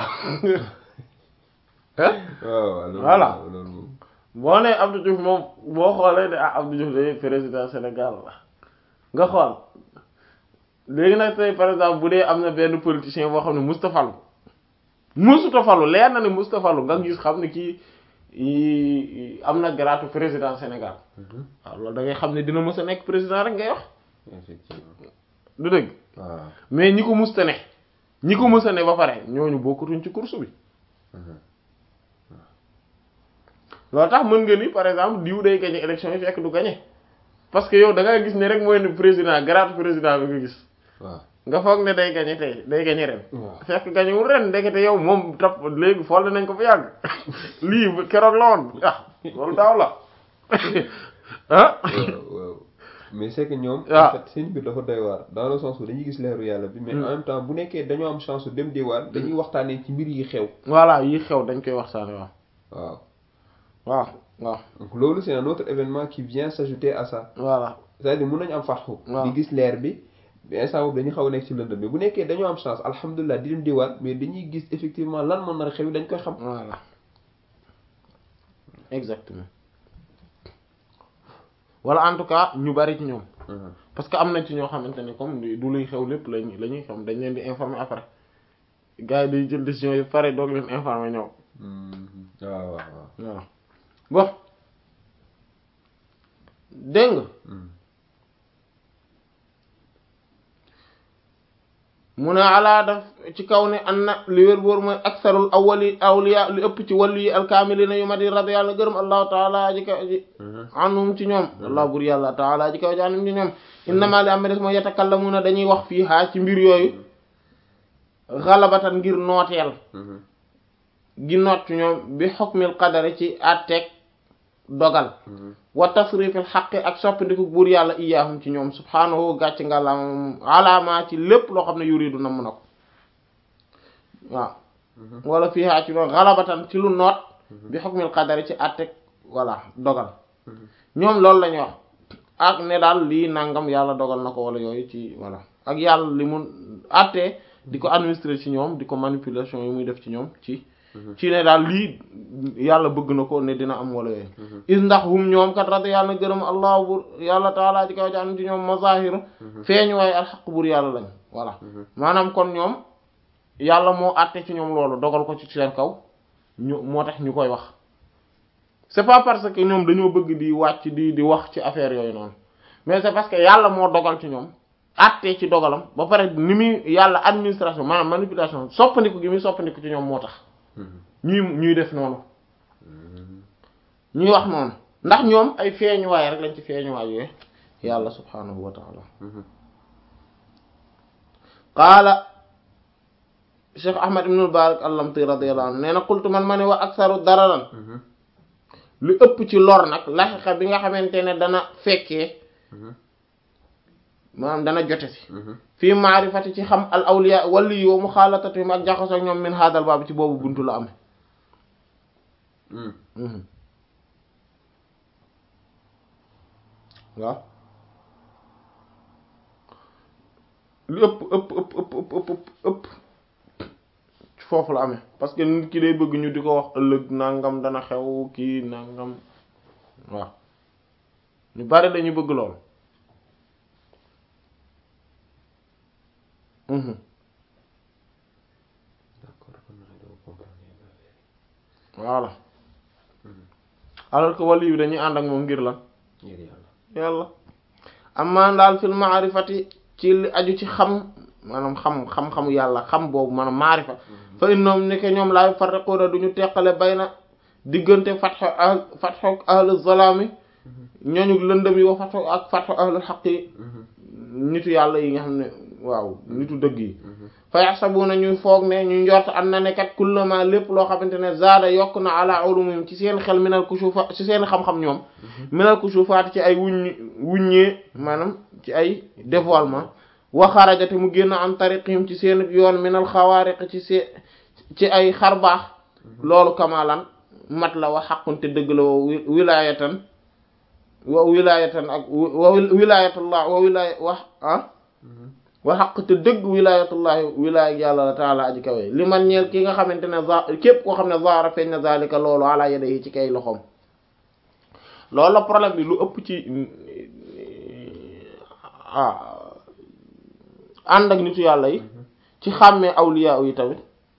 Speaker 2: waaw
Speaker 1: voilà
Speaker 2: loolu moom.
Speaker 1: boo nee Abdou Diouf moom boo xoolee ne ah Abdou Diouf day président Sénégal la nga xool léegi nag tey par exemple bu dee am na benn politicien boo xam ne Moustapha Lu Moustapha Lu leer na ne Moustapha Lu nga gis xam ne kii am na grade président Sénégal waaw loolu da ngay xam ne dina mës a nekk président rek ngay wax.
Speaker 2: effectivement.
Speaker 1: du dëgg.
Speaker 2: waaw
Speaker 1: mais ñi ko musta ne ñi ko mës a ne ba pare ñooñu bokkatuñ ci course bi. loolu tax mën nga ni par exemple diw day gagné élection yi fekk du gagné parce que yow da ngay gis ne rek mooy ne président grade président bi nga gis.
Speaker 2: waaw
Speaker 1: nga foog ne day gagné tey day gagné ren.
Speaker 2: waaw
Speaker 1: fekk gagné wul ren ndekete yow moom tap léegi folle nañ ko fa yàgg lii keroog la woon ah loolu daaw la ah.
Speaker 2: waaw mais c'est que ñoom.
Speaker 1: waaw
Speaker 2: en fait seen mbir dafa doy waar dans le sens où dañuy gis leeru yàlla bi. mais en même temps bu nekkee dañoo am chance dem diwaan dañuy waxtaanee ci mbir yi xew.
Speaker 1: voilà yi xew dañ koy waxtaane waaw.
Speaker 2: waaw.
Speaker 1: waaw waaw.
Speaker 2: donc loolu c'est un autre événement qui vient s'ajouter à ça.
Speaker 1: voilà.
Speaker 2: c'est-à-dire mën nañu am farxu.
Speaker 1: waaw
Speaker 2: di gis leer bi. mais instant boobu dañuy xaw a nekk ci lëndëm mais bu nekkee dañoo am chance alhamdulilah di dem diwaan mais dañuy gis effectivement lan moo nar a xew dañ koy xam.
Speaker 1: voilà exactement wala en tout cas ñu bari ci ñoom. parce que am na ci ñoo xamante ne comme du luy xew lépp lañ la ñuy xam dañ leen di informer après gars yi day jël décision yi pare doog leen informer ñoom.
Speaker 2: waaw waaw
Speaker 1: voilà bon dégg nga. mu ne alaa daf ci kaw ne an na li wér boor mooy aksarul awwali awliya li ëpp ci wàllu yi alkaamilina yu mat yi radi yàlla gërëm allahu taala ji kaw ji anum ci ñoom allah bur yàlla taala ji kaw ji anum ci ñoom innama li am des mooy yatakallamuna dañuy wax fii haa ci mbir yooyu xalabatan ngir nooteel gi noot ci ñoom bi hukmil qadari ci àtteeg dogal wa tasrifil xaqi ak soppandiku buur yàlla iyaahum ci ñoom subhaanahu gàcc nga la alaama ci lépp loo xam ne yuridu namm na ko waaw wala fiihaa ci loolu xalabatan ci lu noot bi hukmil qadari ci àtteeg voilà dogal ñoom loolu lañuy wax ak ne daal lii nangam yàlla dogal na ko wala yooyu ci voilà ak yàlla li mun àttee di ko administrer ci ñoom di ko manipulation yi muy def ci ñoom ci ci ne daal lii yàlla bëgg na ko ne dina am wala yooyu is ndax hum ñoom kat radi yàlla na gërëm allah bur yàlla taalaa ji kaw ci am ci ñoom mazahir feeñu waaye alxaq bur yàlla lañ voilà maanaam kon ñoom yàlla moo àtte ci ñoom loolu dogal ko ci seen kaw ñu moo tax ñu koy wax c'est pas parce que ñoom dañoo bëgg di wàcc di di wax ci affaire yooyu noonu mais c'est parce que yàlla moo dogal ci ñoom àtte ci dogalam ba pare ni muy yàlla administration maanaam manipulation soppandiku gi muy soppandiku ci ñoom moo tax ñuy ñuy def noonu ñuy wax noonu ndax ñoom ay feeñuwaay rek lañ ci feeñuwaay yooyu yàlla subhaanahu wa taala qaala Cheikh Ahmad ibn al-Barak al-Lamti radiyallahu anhu nee na qultu man ma ne wa aksaru dararan lu ëpp ci lor nag laxiqa bi nga xamante ne dana fekkee maanaam dana jote si fii maarifati ci xam al awliya wali yi wa muxaalatatuhum ak jaxasoo ñoom min haadal baabu ci boobu buntu la am waaw lu ëpp ëpp ëpp ëpp ëpp ëpp ëpp foofu la amee parce que nit ki day bëgg ñu di ko wax ëllëg nangam dana xew kii nangam waaw ñu bari dañu bëgg lool voilà alors que wali yu dañuy ànd ak moom ngir lan yàlla amma daal fil maarifati ci li aju ci xam maanaam xam xam-xamu yàlla xam boobu maanaam maarifa fa innoom ni ke ñoom laa yufarriquuna duñu teqale bayna diggante fatxo ahl fatxo ahlu zalaami ñooñu lëndëm yi wa fatxo ak fatxo ahlu xaq yi nitu yàlla yi nga xam ne waaw nitu dëgg yi fa yaxsabuna ñuy foog ne ñu njort am na ne kat kullama lépp loo xamante ne zaada yokk na ala ulumum ci seen xel minal kushufa ci seen xam-xam ñoom minal kushufaat ci ay wuññ wuññee maanaam ci ay dévoilement wa xarajate mu génn am tariqihim ci seen yoon minal xawaariq ci see ci ay xarbaax loolu kamalan mat la wa xaqun te dëgg la wa wilaayatan wa wilaayatan ak wa wilaayatullah wa wilaaya wa ah wa xaq te dëgg wilaayatullahi wilaaya yàlla la taala aji kawe li man ñeel ki nga xamante ne za képp koo xam ne zaara feeñ na zalika loolu ala yadihi ci kay loxoom loolu la problème bi lu ëpp ci ah ànd ak nitu yàlla yi ci xàmmee awliya yi tamit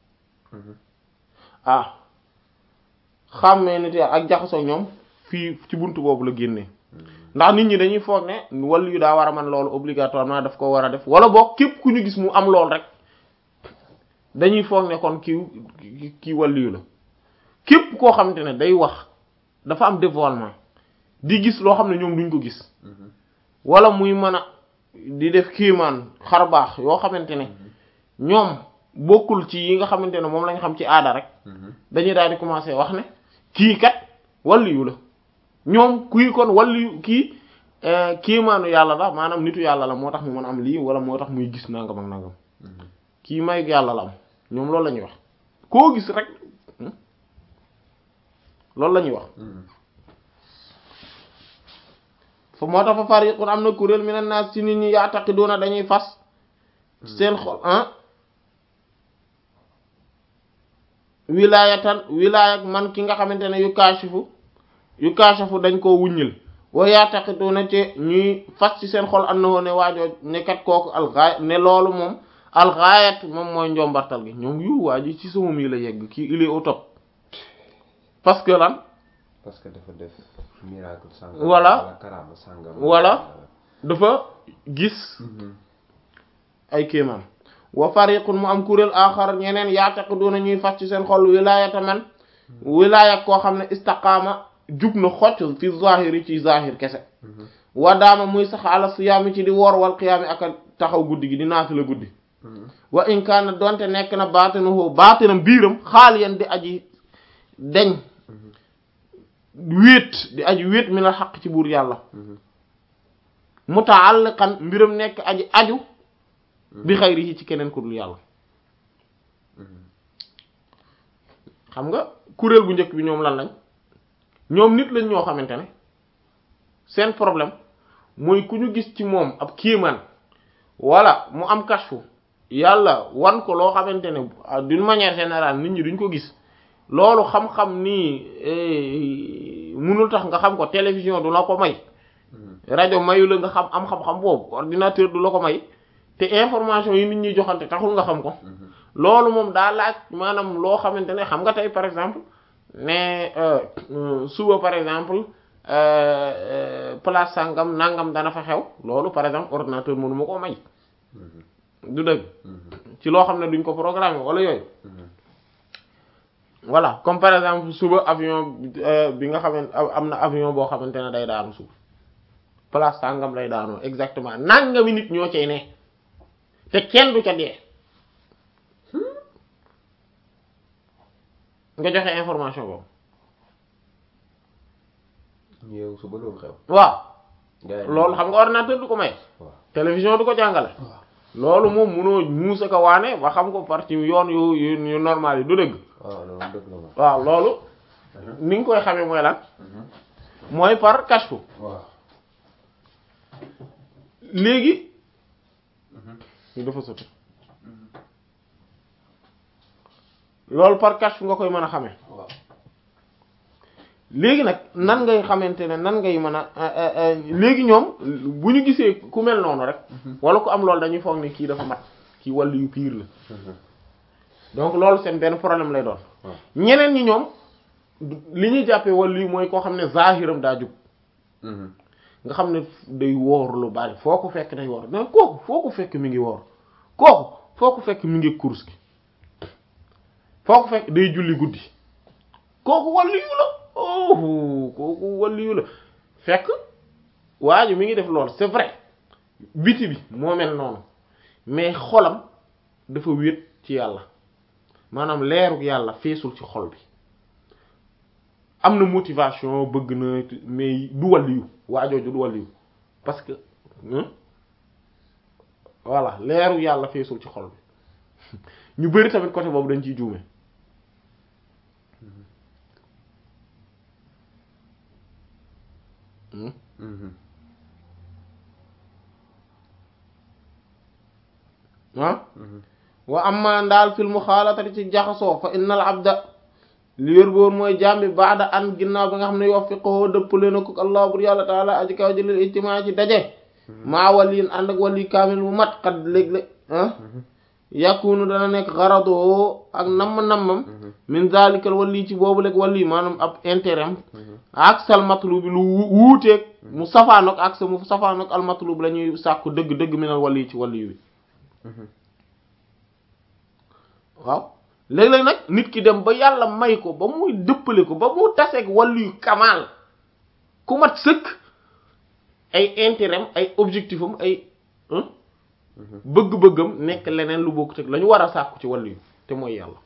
Speaker 1: ah xàmmee nitu yàlla ak jaxasoo ñoom fii ci buntu boobu la génnee ndax nit ñi dañuy foog ne wàllu yu daa war a man loolu obligatoirement daf ko war a def wala boog képp ku ñu gis mu am lool rek dañuy foog ne kon kii kii wàllu yu la képp koo xamante ne day wax dafa am dévoilement di gis loo xam ne ñoom duñ ko gis wala muy mën a di def kiimaan xar baax yoo xamante ne ñoom bokkul ci yi nga xamante ne moom lañ xam ci aada rek dañuy daal di commencer wax ne kii kat wàllu yu la ñoom kuy kon wàllu kii kiimaanu yàlla la maanaam nitu yàlla la moo tax mu mën a am lii wala moo tax muy gis nangam ak nangam kii may yàlla la am ñoom loolu la ñuy wax koo gis rek loolu la ñuy wax fa moo tax fa fariqun am na kuréel minan naas ci nit ñi ya'taqiduna dañuy fas seen xol ah wilaayatan wilaayak man ki nga xamante ne yu kaashifu yu kaashifu dañ koo wuññil wa ya'taqiduna ci ñuy fas ci seen xol annahu ne waajoo nekkat kooku alxaaya ne loolu moom alxaayat moom mooy njombartal gi ñoom yu waa ji ci sama mi la yegg kii il est au top parce que lan
Speaker 2: parce que dafa def miracle sangam
Speaker 1: wala
Speaker 2: karama sangam
Speaker 1: wala dafa gis ay kéemaan wa fariqun mu am kuréel axar ñeneen ya'taqiduna ñuy fas ci seen xol wilaayata man wilaaya koo xam ne istaqaama jub na xocc fi zahiri ci zahir kese wa daama muy sax ala siyaami ci di woor wal qiyaami ak a taxaw guddi gi di naafila guddi wa in kaana donte nekk na baatinuhu baatinam biiram xaaliyan di aji deñ wéet di aji wéet mi la xaq ci buur yàlla muta'alliqan mbiram nekk aji aju bi xayrihi ci keneen ku dul yàlla xam nga kuréel bu njëkk bi ñoom lan lañ ñoom nit lañ ñoo xamante ne seen problème mooy ku ñu gis ci moom ab kéemaan wala mu am kashfu yàlla wan ko loo xamante ne d'une manière générale nit ñi duñ ko gis loolu xam-xam nii mënul tax nga xam ko télévision du la ko may rajo mayu la nga xam am xam-xam boobu ordinateur du la ko may te information yi nit ñi joxante taxul nga xam ko loolu moom daa laaj maanaam loo xamante ne xam nga tey par exemple ne suba par exemple place sangam nangam dana fa xew loolu par exemple ordinateur mënu ma koo may du dëgg ci loo xam ne duñ ko programmer wala yooyu voilà comme par exemple suba avion bi nga xamante am na avion boo xamante ne day daanu suuf place sangam lay daanoo exactement nangami nit ñoo cay ne te kenn du ca dee nga joxe information boobu.
Speaker 2: yow suba loolu xew.
Speaker 1: waaw. loolu xam nga ordinateur du ko may. télévision du ko jàngale. loolu moom munoo muusa ko waane ba xam ko par ci yoon yu yu normal yi du dëgg.
Speaker 2: waaw loolu dëgg la moom.
Speaker 1: waaw loolu. ni nga koy xamee mooy lan. mooy par kashfu.
Speaker 2: waaw.
Speaker 1: léegi. dafa sotti. loolu par kashfu nga koy mën a xamee.
Speaker 2: waaw.
Speaker 1: léegi nag nan ngay xamante ne nan ngay mën a léegi ñoom bu ñu gisee ku mel noonu rek wala ku am loolu dañuy foog ne kii dafa mat kii wàllu yu piir la donc loolu seen benn problème lay doon ñeneen ñi ñoom li ñuy jàppee wàllu yu mooy koo xam ne zahiram daa jub nga xam ne day woor lu bari foo ko fekk day woor mais kooku foo ko fekk mi ngi woor kooku foo ko fekk mi ngi course gi foo ko fekk day julli guddi kooku wàllu yu la oh kooku waliyu la fekk waa ji mi ngi def lool c'est vrai biti bi moo mel noonu mais xolam dafa wéet ci yàlla maanaam leerug yàlla feesul ci xol bi am na motivation bëgg na mais du waliyu waajooju du waliyu parce que voilà leerug yàlla feesul ci xol bi ñu bari tamit côté boobu dañ ciy juume ah wa amma ndaal fil muxaalatati ci jaxasoo fa innal abda li wér boor mooy jàmbi baada an ginnaaw bi nga xam ne yuwaffiquhu dëppale na ko allah bur yàlla taala aji kaw jëlil ijtimaa ci daje maa waliin ànd ak wali kaamil bu mat kat léeg-léeg ah yakunu dana nekk xaradoo ak namm-nammam min zalikal wali ci boobu léeg wali maanaam ab intérêt ak sal matlub bi lu wuuteeg mu safaanoog ak sa mu safaanoog al matlub la ñuy sàkku dëgg-dëgg minal wali ci wali wi waaw léeg-léeg nag nit ki dem ba yàlla may ko ba muy dëppale ko ba mu taseeg wàllu yu kamaal ku mat sëkk ay intérêt am ay objectif am ay bëgg-bëggam nekk leneen lu bokk teg la ñu war a sàkku ci wàllu yu te mooy yàlla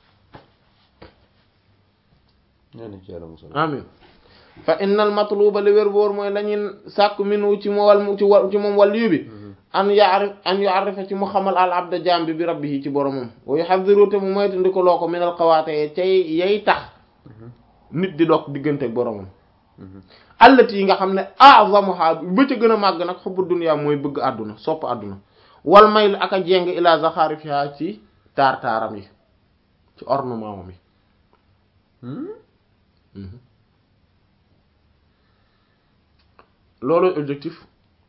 Speaker 1: amin fa innal matluba li wér boor mooy la ñuy sàkku minu ci mo wal ci wa ci moom wàllu yu bi an yaarif an yaarifa ci mu xamal al abda jaam bi bi rabbihi ci boromam wa yuhadhiru te mu moytu ndi ko loo ko minal xawaate cay yay tax nit di doog diggante ak boromam allati yi nga xam ne a'zamuha ba ca gën a màgg nag xubbu dunya mooy bëgg àdduna sopp àdduna wal mayl ak a jéng ila zaxarifiha ci taar taaram yi ci ornement yi loolu objectif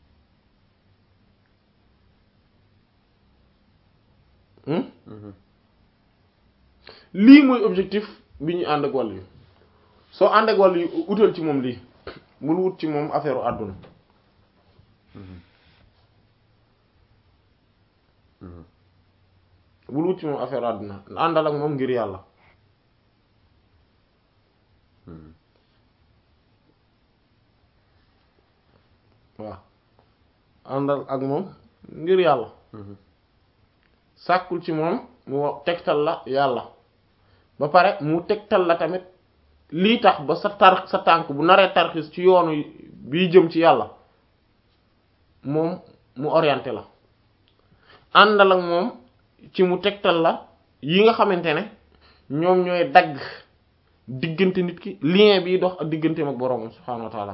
Speaker 1: lii mooy objectif bi ñuy ànd ak wàll yi soo ànd ak wàll yi utal ci moom lii bul wut ci moom affaire u àdduna bul wut ci moom affaire u àdduna àndal ak moom ngir yàlla waaw àndal ak moom ngir yàlla sàkkul ci moom mu tegtal la yàlla ba pare mu tegtal la tamit lii tax ba sa tar sa tànk bu naree tarxis ci yoonu bii jëm ci yàlla moom mu orienté la àndal ak moom ci mu tegtal la yi nga xamante ne ñoom ñooy dagg diggante nit ki lien bi dox ak digganteem ak boroomam subhaanahu wa taala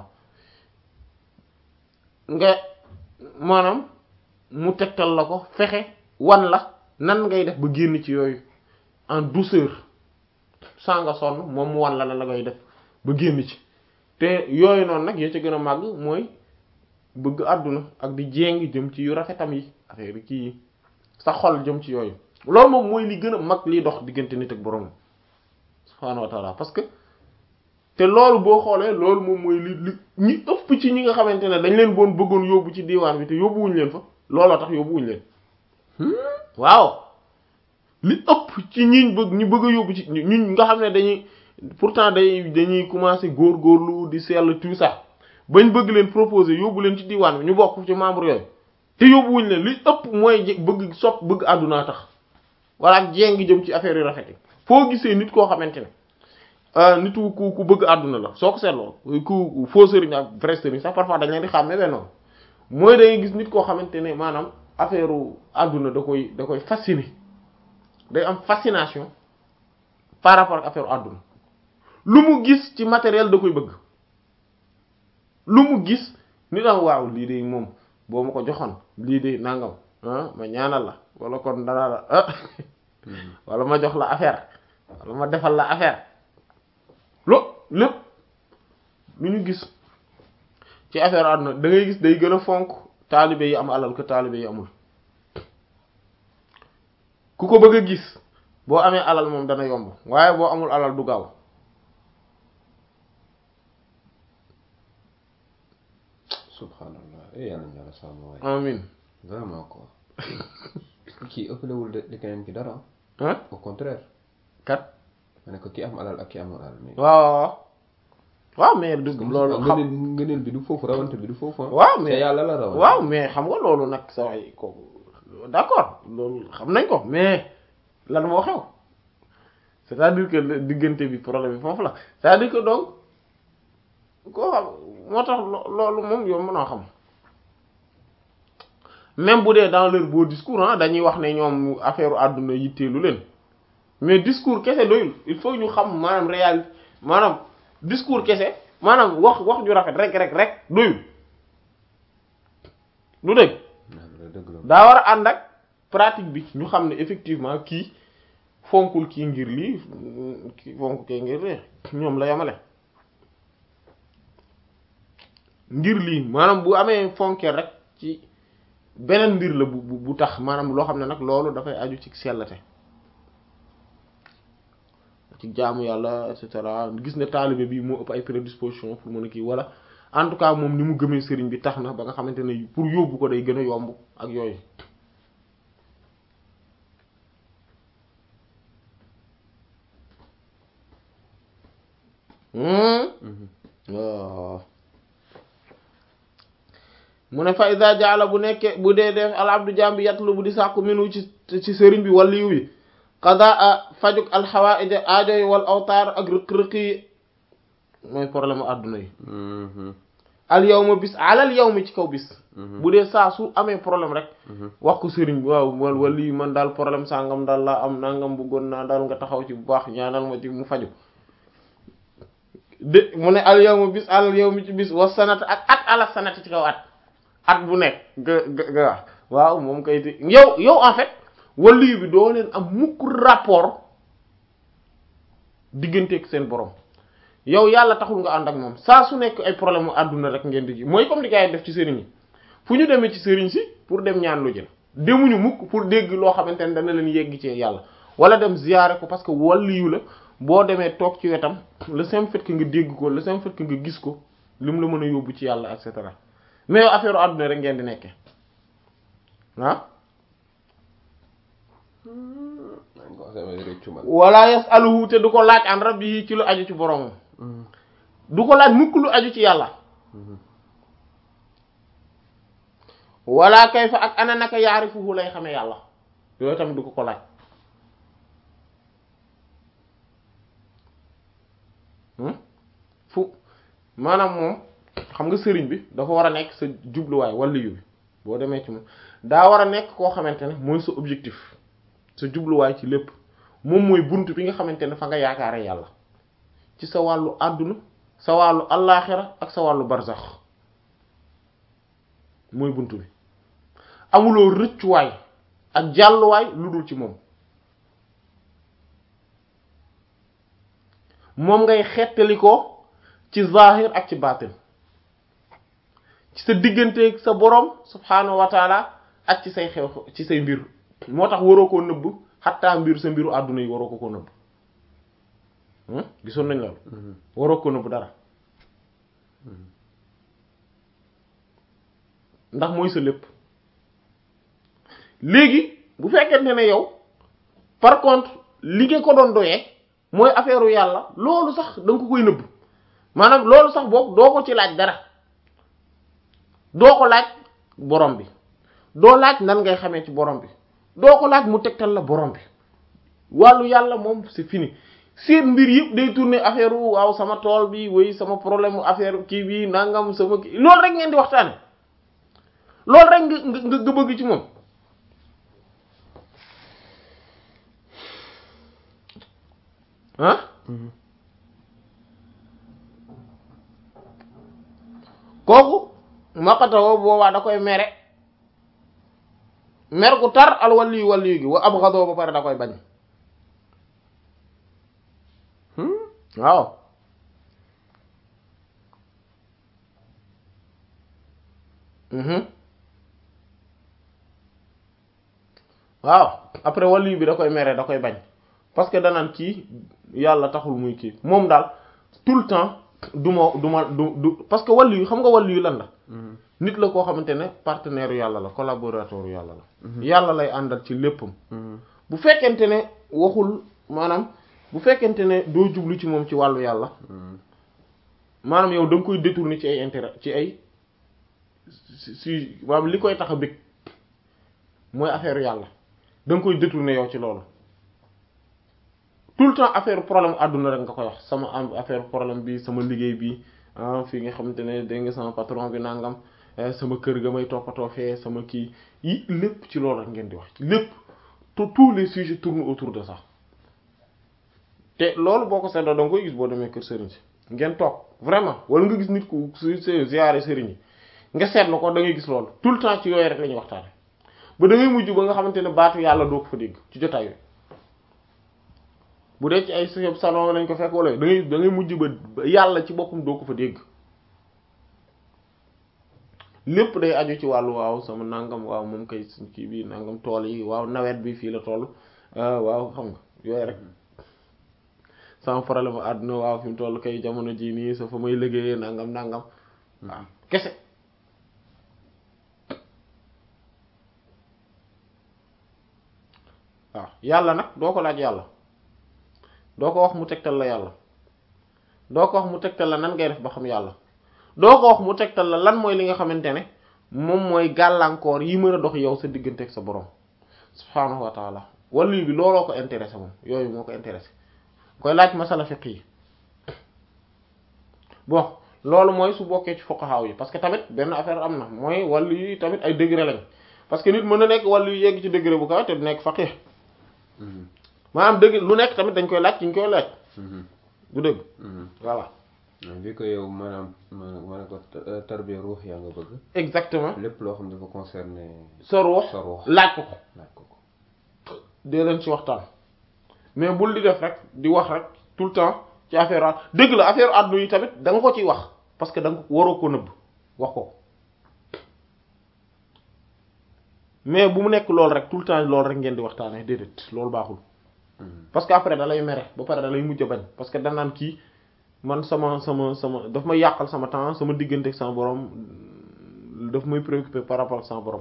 Speaker 1: nga maanaam mu tegtal la ko fexe wan la nan ngay def ba génn ci yooyu en douceur sans nga sonn moom mu wan la la ngay def ba génn ci te yooyu noonu nag yoo ci gën a màgg mooy bëgg àdduna ak di jéng jëm ci yu rafetam yi affaire kii yi sa xol jëm ci yooyu loolu moom mooy li gën a mag liy dox diggante nit ak borom subhaanahu wa ta'ala parce que te loolu boo xoolee loolu moom mooy li li ñi ëpp ci ñi nga xamante ne dañ leen boon bëggoon yóbbu ci diwaan bi te yóbbuwuñ leen fa looloo tax yóbbuwuñ leen waaw li ëpp ci ñiñ bëgg ñu bëgg a yóbbu ci ñun nga xam ne dañuy pourtant dañuy dañuy commencer góorgóorlu di sell tout ça bañ bëgg leen proposer yóbbu leen ci diwaan bi ñu bokk ci membre yooyu te yóbbuwuñ leen li ëpp mooy bëgg sopp bëgg àdduna tax walla ak jéng jëm ci affaire yu rafet yi foo gisee nit koo xamante ne nitu ku ku bëgg àdduna la soo ko seetloo ku faux sëriñ ak vrai sëriñ sax parfois dañ leen di xàmme benn mooy dangay gis nit koo xamante ne maanaam affaire àdduna da koy da koy fasciner day am fascination par rapport ak affaire àdduna lu mu gis ci matériel da koy bëgg lu mu gis nit am waaw lii de moom boo ma ko joxoon lii de nangam ah ma ñaanal la wala kon dana la ah wala ma jox la affaire wala ma defal la affaire lo lépp lu ñu gis ci affaire àdduna da ngay gis day gën a fonk taalibe yi am alal que taalibe yi amul ku ko bëgg a gis boo amee alal moom dana yomb waaye boo amul alal du gaaw
Speaker 2: subhanallah eh yàlla na la sàmm waay.
Speaker 1: amin
Speaker 2: vraiment quoi. kii ëppalewul de de keneen ki dara.
Speaker 1: ah
Speaker 2: au contraire.
Speaker 1: kat.
Speaker 2: ma ne ko ki am alal ak ki amul alal.
Speaker 1: waaw waaw waaw mais du loolu xam
Speaker 2: ngëneel bi du foofu rawante bi du foofu.
Speaker 1: waaw mais
Speaker 2: yàlla la rawante.
Speaker 1: waaw mais xam nga loolu nag sa waay ko d'accord loolu xam nañ ko mais lan moo xew c'est-à-dire que diggante bi problème bi foofu la c'est-à-dire que donc koo xam moo tax loolu moom yow mën a xam même bu dee dans leur beau discours ah dañuy wax ne ñoom affaire àdduna yitteelu leen mais discours kese doyul il faut ñu xam maanaam réalité maanaam discours kese maanaam wax wax ju rafet rek rek rek doyul du dëgg daa war a ànd ak pratique bi ñu xam ne effectivement kii fonkul kii ngir lii kii fonk kii ngir lii ñoom la yamale ngir lii maanaam bu amee fonkeel rek ci beneen mbir la bu bu tax maanaam loo xam ne nag loolu dafay aju ci sellate ci jaamu yàlla et cetera gis ne taalibe bi moo ëpp ay prédisposition pour mën a kii wala en tout cas moom ni mu gëmee sëriñ bi tax na ba nga xamante ne pour yóbbu ko day gën a yomb ak yooyu waaw mu ne fa iza jaala bu nekkee bu dee def al abdu jaam bi yatlu bu di sàkku minu ci ci sëriñ bi waliyu bi qadaa fajuk al hawaa'ij aajo yi wal awtaar ak rëq-rëq yi mooy problème àdduna yi al yawma bis alal yawmi ci kaw bis bu dee saa su amee problème rek wax ko sëriñ bi waaw wal waliyu man daal problème sangam daal laa am nangam bëggoon naa daal nga taxaw ci bu baax ñaanal ma ci mu faju de mu ne al yawma bis alal yawmi ci bis wa sanata ak at ala sanata ci kaw at at bu nekk ga ga wax waaw moom kay di yow yow en fait waliyu bi doo leen am mukk rapport digganteeg seen borom yow yàlla taxul nga ànd ak moom saa su nekk ay problème mu àdduna rek ngeen di ji mooy comme li gars yi def ci sëriñ yi fu ñu demee ci sëriñ si pour dem ñaan lu jël demuñu mukk pour dégg loo xamante ne dana leen yegg ci yàlla wala dem ziyaare ko parce que waliyu la boo demee toog ci wetam le simple fait que nga dégg ko le simple fait que nga gis ko li mu la mën a yóbbu ci yàlla et cetera mais yow affaire àdduna rek ngeen di nekkee ah wala yasaluhu te du ko laaj an rabbi ci lu aju ci borom du ko laaj mukk lu aju ci yàlla wala kayfa ak ana naka yaarifuhu lay xamee yàlla yooyu tamit du ko ko laaj fu maanaam moom xam nga sëriñ bi dafa war a nekk sa jubluwaay waliyu bi boo demee ci moom daa war a nekk koo xamante ne mooy sa objectif sa jubluwaay ci lépp moom mooy bunt bi nga xamante ne fa nga yaakaare yàlla ci sa wàllu àdduna sa wàllu allaaxira ak sa wàllu barzax mooy bunt bi amuloo rëccuwaay ak jàlluwaay lu dul ci moom moom ngay xettali ko ci zahir ak ci baatin ci sa digganteeg sa borom subhaanahu wa taala ak ci say xew ci say mbir moo tax waroo koo nëbb xattaa mbir sa mbiru àdduna yi waroo ko koo nëbb gisoon nañ loolu waroo ko nëbb dara ndax mooy sa lépp léegi bu fekkente ne yow par contre li nga ko doon doyee mooy affaire yàlla loolu sax da nga ko koy nëbb maanaam loolu sax boobu doo ko ci laaj dara doo ko laaj borom bi doo laaj nan ngay xamee ci borom bi doo ko laaj mu tegtal la borom bi wàllu yàlla moom c'est fini seen mbir yëpp day tourner affaire waaw sama tool bi way sama problème affaire kii bi nangam sama kii loolu rek ngeen di waxtaane loolu rek nga nga nga bëgg ci moom ah kooku maqatawoo boobaa da koy mere mer gu tar al waliyu waliyu gi wa abghadoo ba pare da koy bañ waaw waaw après waliyu bi da koy mere da koy bañ parce que danaan kii yàlla taxul muy kii moom daal tout le temps du ma du ma du du parce que waliyu xam nga waliyu lan la nit la koo xamante ne partenaire yàlla la collaborateur yàlla la yàlla lay àndal ci léppam bu fekkente ne waxul maanaam bu fekkente ne doo jublu ci moom ci wàllu yàlla maanaam yow da nga koy détourner ci ay intérêt ci ay si maanaam li koy tax a bëgg mooy affaire yàlla da nga koy détourner yow ci loolu tout le temps affaire problème àdduna rek nga koy wax sama am affaire problème bi sama liggéey bi ah fii nga xamante ne dégg nga sama patron bi nangam sama kër ga may toppatoo fee sama kii yi lépp ci loolu rek ngeen di wax lépp tous les sujets tournent autour de ça te loolu boo ko seetloo da nga koy gis boo demee kër sëriñ si ngeen toog vraiment wala nga gis nit ku su ziyaare sëriñ yi nga seetlu ko da ngay gis loolu tout le temps ci yooyu rek la ñuy waxtaane ba da ngay mujj ba nga xamante ne baatu yàlla doo ko fa dégg ci jotaay yooyu bu dee ci ay salon lañ ko fekk wala da ngay da ngay mujj ba yàlla ci boppam doo ko fa dégg lépp day aju ci wàllu waaw sama nangam waaw moom kay suñ kii bi nangam tool yi waaw nawet bi fii la toll waaw xam nga yooyu rek sama problème àdduna waaw fi mu toll kay jamono ji nii sa fa may liggéeyee nangam nangam waaw kese waaw yàlla nag doo ko laaj yàlla doo ko wax mu tegtal la yàlla doo ko wax mu tegtal la nan ngay def ba xam yàlla doo ko wax mu tegtal la lan mooy li nga xamante ne moom mooy gàllankoor yi mën a dox yow sa diggante ak sa borom subhaanahu wa taala wàllu bi looloo ko intéressé moom yooyu moo ko intéressé koy laaj masala fiqh yi bon loolu mooy su bokkee ci fuqaha yi parce que tamit benn affaire am na mooy wàllu yi tamit ay degré lañ parce que nit mën na nekk wàllu yu yegg ci degré bu kaw te du nekk faqih maanaam dëgg lu nekk tamit dañ koy laaj ci ñu koy laaj du dëgg voilà
Speaker 2: vu que yow maanaam maanaam ko tarbiya ruux yaa nga bëgg
Speaker 1: exactement
Speaker 2: lépp loo xam ne dafa concerné
Speaker 1: sa ruux
Speaker 2: sa ruux
Speaker 1: laaj ko ko
Speaker 2: laaj ko ko
Speaker 1: dee leen ci waxtaan mais bul di def rek di wax rek tout le temps ci affaire a dëgg la affaire àdduna yi tamit da nga ko ciy wax parce que da nga ko waroo ko nëbb wax ko mais bu mu nekk loolu rek tout le temps loolu rek ngeen di waxtaanee déedéet loolu baaxul parce que après da lay mere ba pare da lay mujj a bañ parce que danaan kii man sama sama sama daf may yàqal sama temps sama diggante ak sama borom daf may préoccupé par rapport ak sama borom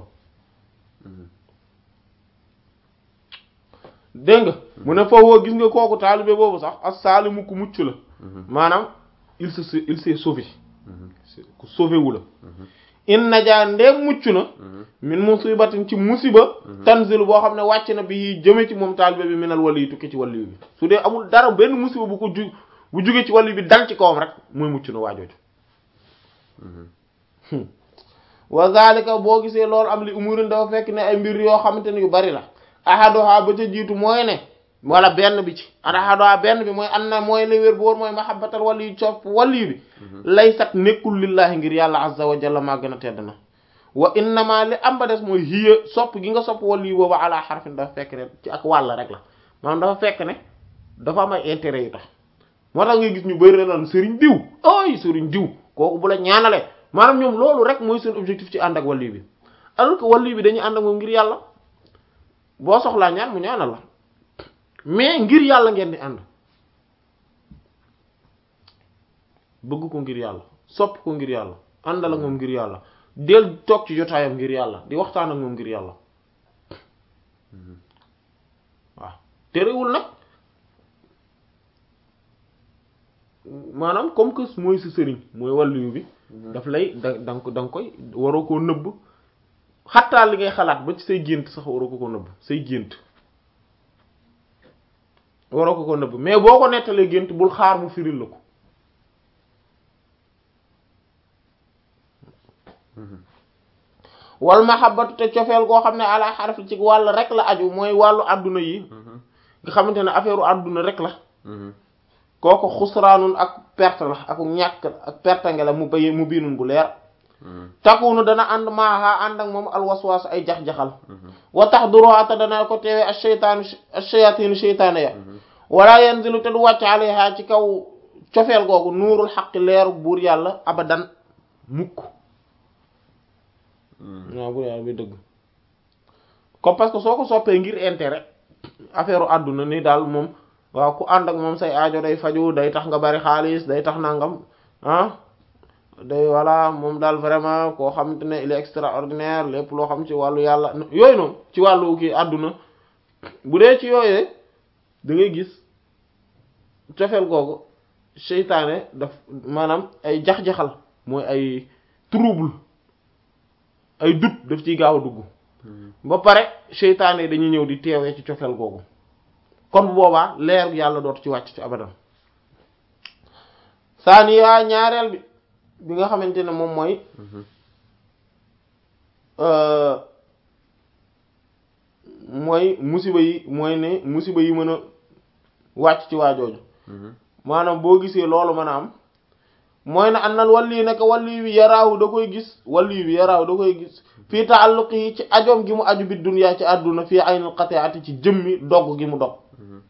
Speaker 1: dégg nga mu ne foofu gis nga kooku taalibe boobu sax as saalimu ku mucc la maanaam il se il s'est sauvé ku sauvé wu la in najaa ndeem mucc na min musibatin ci musiba tanzilu boo xam ne wàcc na bi jëme ci moom taalibe bi minal wali yi tukki ci wali bi su dee amul dara benn musiba bu ko ju bu jógee ci wali bi dal ci kawam rek mooy mucc na waajooju wa zalika boo gisee loolu am li umurin dafa fekk ne ay mbir yoo xamante ne yu bari la ahaduha ba ca jiitu mooy ne wala benn bi ci ahaduha benn bi mooy an na mooy li wér bu wóor mooy mahabbatal wali copp wali bi laysat nekkul lillahi ngir yàlla azza wa jalla maa gën a tedd na wa innama li am ba des mooy hiya sopp gi nga sopp wali boobu ala xarfin dafa fekk ne ci ak wàll rek la maanaam dafa fekk ne dafa am ay intérêt yu tax moo tax nga gis ñu bëri naan sëriñ diw ay sëriñ diw kooku bu la ñaanalee maanaam ñoom loolu rek mooy seen objectif ci ànd ak wali bi alors que wali bi dañuy ànd ak moom ngir yàlla boo soxlaa ñaan mu ñaanal la mais ngir yàlla ngeen di ànd bëgg ko ngir yàlla sopp ko ngir yàlla àndal ak moom ngir yàlla del toog ci jotaayam ngir yàlla di waxtaan ak moom ngir yàlla waaw terewul nag maanaam comme que mooy si sëriñ mooy wàllu bi daf lay da danga ko da nga koy waroo koo nëbb xattaa li ngay xalaat ba ci say gént sax waroo ko ko nëbb say gént waroo ko ko nëbb mais boo ko nettalee gént bul xaar mu firil la ko wal mahabbatu te cofeel goo xam ne ala xaraf ci wàll rek la aju mooy wàllu àdduna yi nga xamante ne affaire u àdduna rek la kooku xusraanun ak perte la ak ñàkk ak pertange la mu bay mu biinun bu leer takunu dana ànd maaha ànd ak moom alwaswaas ay jax-jaxal wa tax duroata dana ko teewee ak sheytaanu shayatinu sheytaane ya wala yanzilu te du wàcc alayha ci kaw cofeel googu nuurul xaqi leeru buur yàlla abadan mukk waaw buur yàlla bi dëgg comme parce que soo ko soppee ngir intérêt affaire u àdduna ni daal moom waaw ku ànd ak moom say aajo day faju day tax nga bari xaalis day tax nangam ah day voilà moom daal vraiment koo xamante ne il est extraordinaire lépp loo xam ci wàllu yàlla yooyu noonu ci wàllu kii àdduna bu dee ci yooyee da ngay gis cofeel googu seytaane daf maanaam ay jax-jaxal mooy ay trouble ay doute daf ciy gaaw a dugg ba pare seytaane yi dañuy ñëw di teewee ci cofeel googu kon bu boobaa leer yàlla dootu ci wàcc ci abadan saaniya ñaareel bi bi nga xamante ne moom mooy mooy musiba yi mooy ne musiba yi mën a wàcc ci waajooju maanaam boo gisee loolu mën a am mooy na annal wali naka wali wi yaraahu da koy gis wali wi yaraahu da koy gis fii ta'alluqi yi ci ajoom gi mu aju bi dunya ci àdduna fii aynul qati'ati ci jëmmi dogg gi mu dog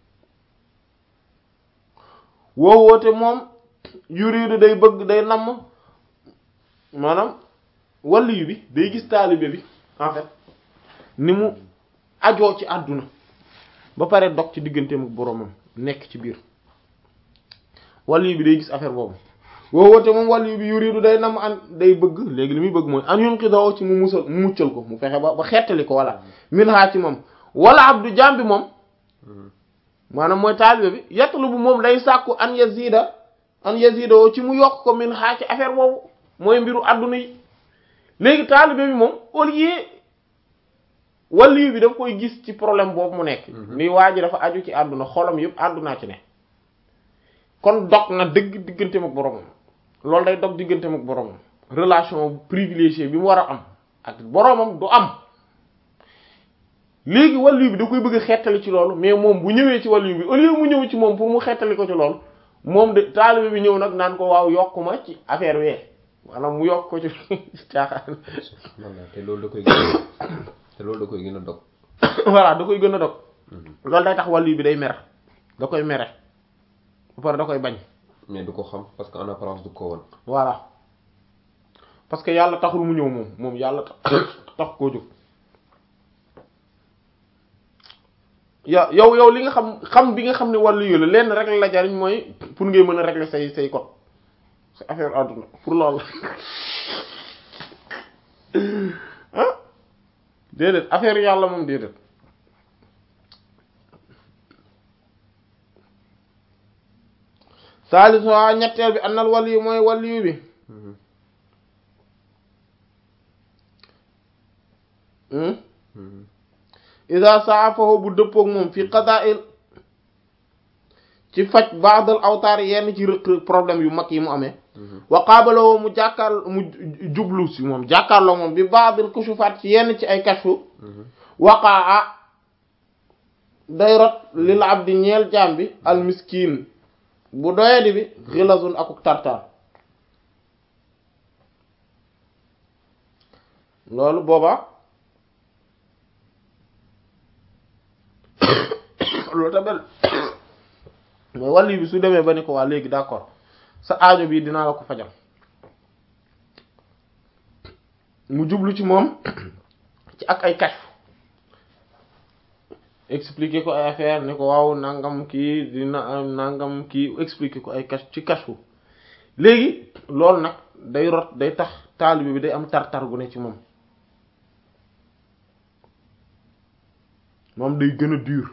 Speaker 1: woo woote moom yuridu day bëgg day namm maanaam wali bi day gis taalibe bi en fait ni mu ajoo ci àdduna ba pare dog ci digganteem ak boroomam nekk ci biir wali bi day gis affaire boobu woo woote moom wali bi yuridu day namm an day bëgg léegi li muy bëgg mooy an yunqidahu ci mu musal mu muccal ko mu fexe ba ba xettali ko walla min haa ci moom wala abdu jaam bi moom maanaam mooy taalibe bi yatlubu moom day sàkku an yazida an yazida woo ci mu yokk ko min haa ci affaire boobu mooy mbiru àdduna yi léegi taalibe bi moom au lieu wali bi daf koy gis ci problème boobu mu nekk ni waa ji dafa aju ci àdduna xolam yëpp àddunaa ci ne kon dog na dëgg digganteem ak boromam loolu day dog digganteem ak boromam relation privilégiée bi mu war a am ak boromam du am léegi wali bi da koy bëgg a xettali ci loolu mais moom bu ñëwee ci wali bi au lieu mu ñëw ci moom pour mu xettali ko ci loolu moom de taalibe bi ñëw nag naan ko waaw yokk ma ci affaire wee maanaam mu yokk ko ci caaxaan
Speaker 2: te loolu da koy gën a te loolu da koy gën a dog
Speaker 1: voilà da koy gën a dog loolu day tax wali bi day mer da koy mere ba pare da koy bañ
Speaker 2: mais du ko xam parce que en apparence du ko woon
Speaker 1: voilà parce que yàlla taxul mu ñëw moom moom yàlla tax koo jóg yow yow yow li nga xam xam bi nga xam ne wàllu yu la lenn rek la jariñ mooy pour ngay mën a régler say say code sa affaire àdduna pour loolu ah déedéet affaire yàlla moom déedéet saalisu waa ñetteel bi annal waliyu mooy waliyu bi ida saafahu bu dëppook moom fi qada'il ci faj ba'dal awtaar yenn ci rëq problème yu mag yi mu amee wa qabaloo mu jàkkaar mu jublu si moom jàkkaarloo moom bi ba'dal kushufaat ci yenn ci ay kashfu waqaa day rot lil abdi ñeel jaam bi al miskin bu doyadi bi xilazun akuk tartar loolu booba loolu tamit mooy wàllu bi su demee ba ni ko waa léegi d'accord sa aajo bi dinaa la ko fajal mu jublu ci moom ci ak ay kashf expliquer ko ay affaire ni ko waaw nangam kii dina nangam kii expliquer ko ay kashf ci kashfu léegi loolu nag day rot day tax taalibe bi day am tar-tar gu ne ci moom moom day gën a dur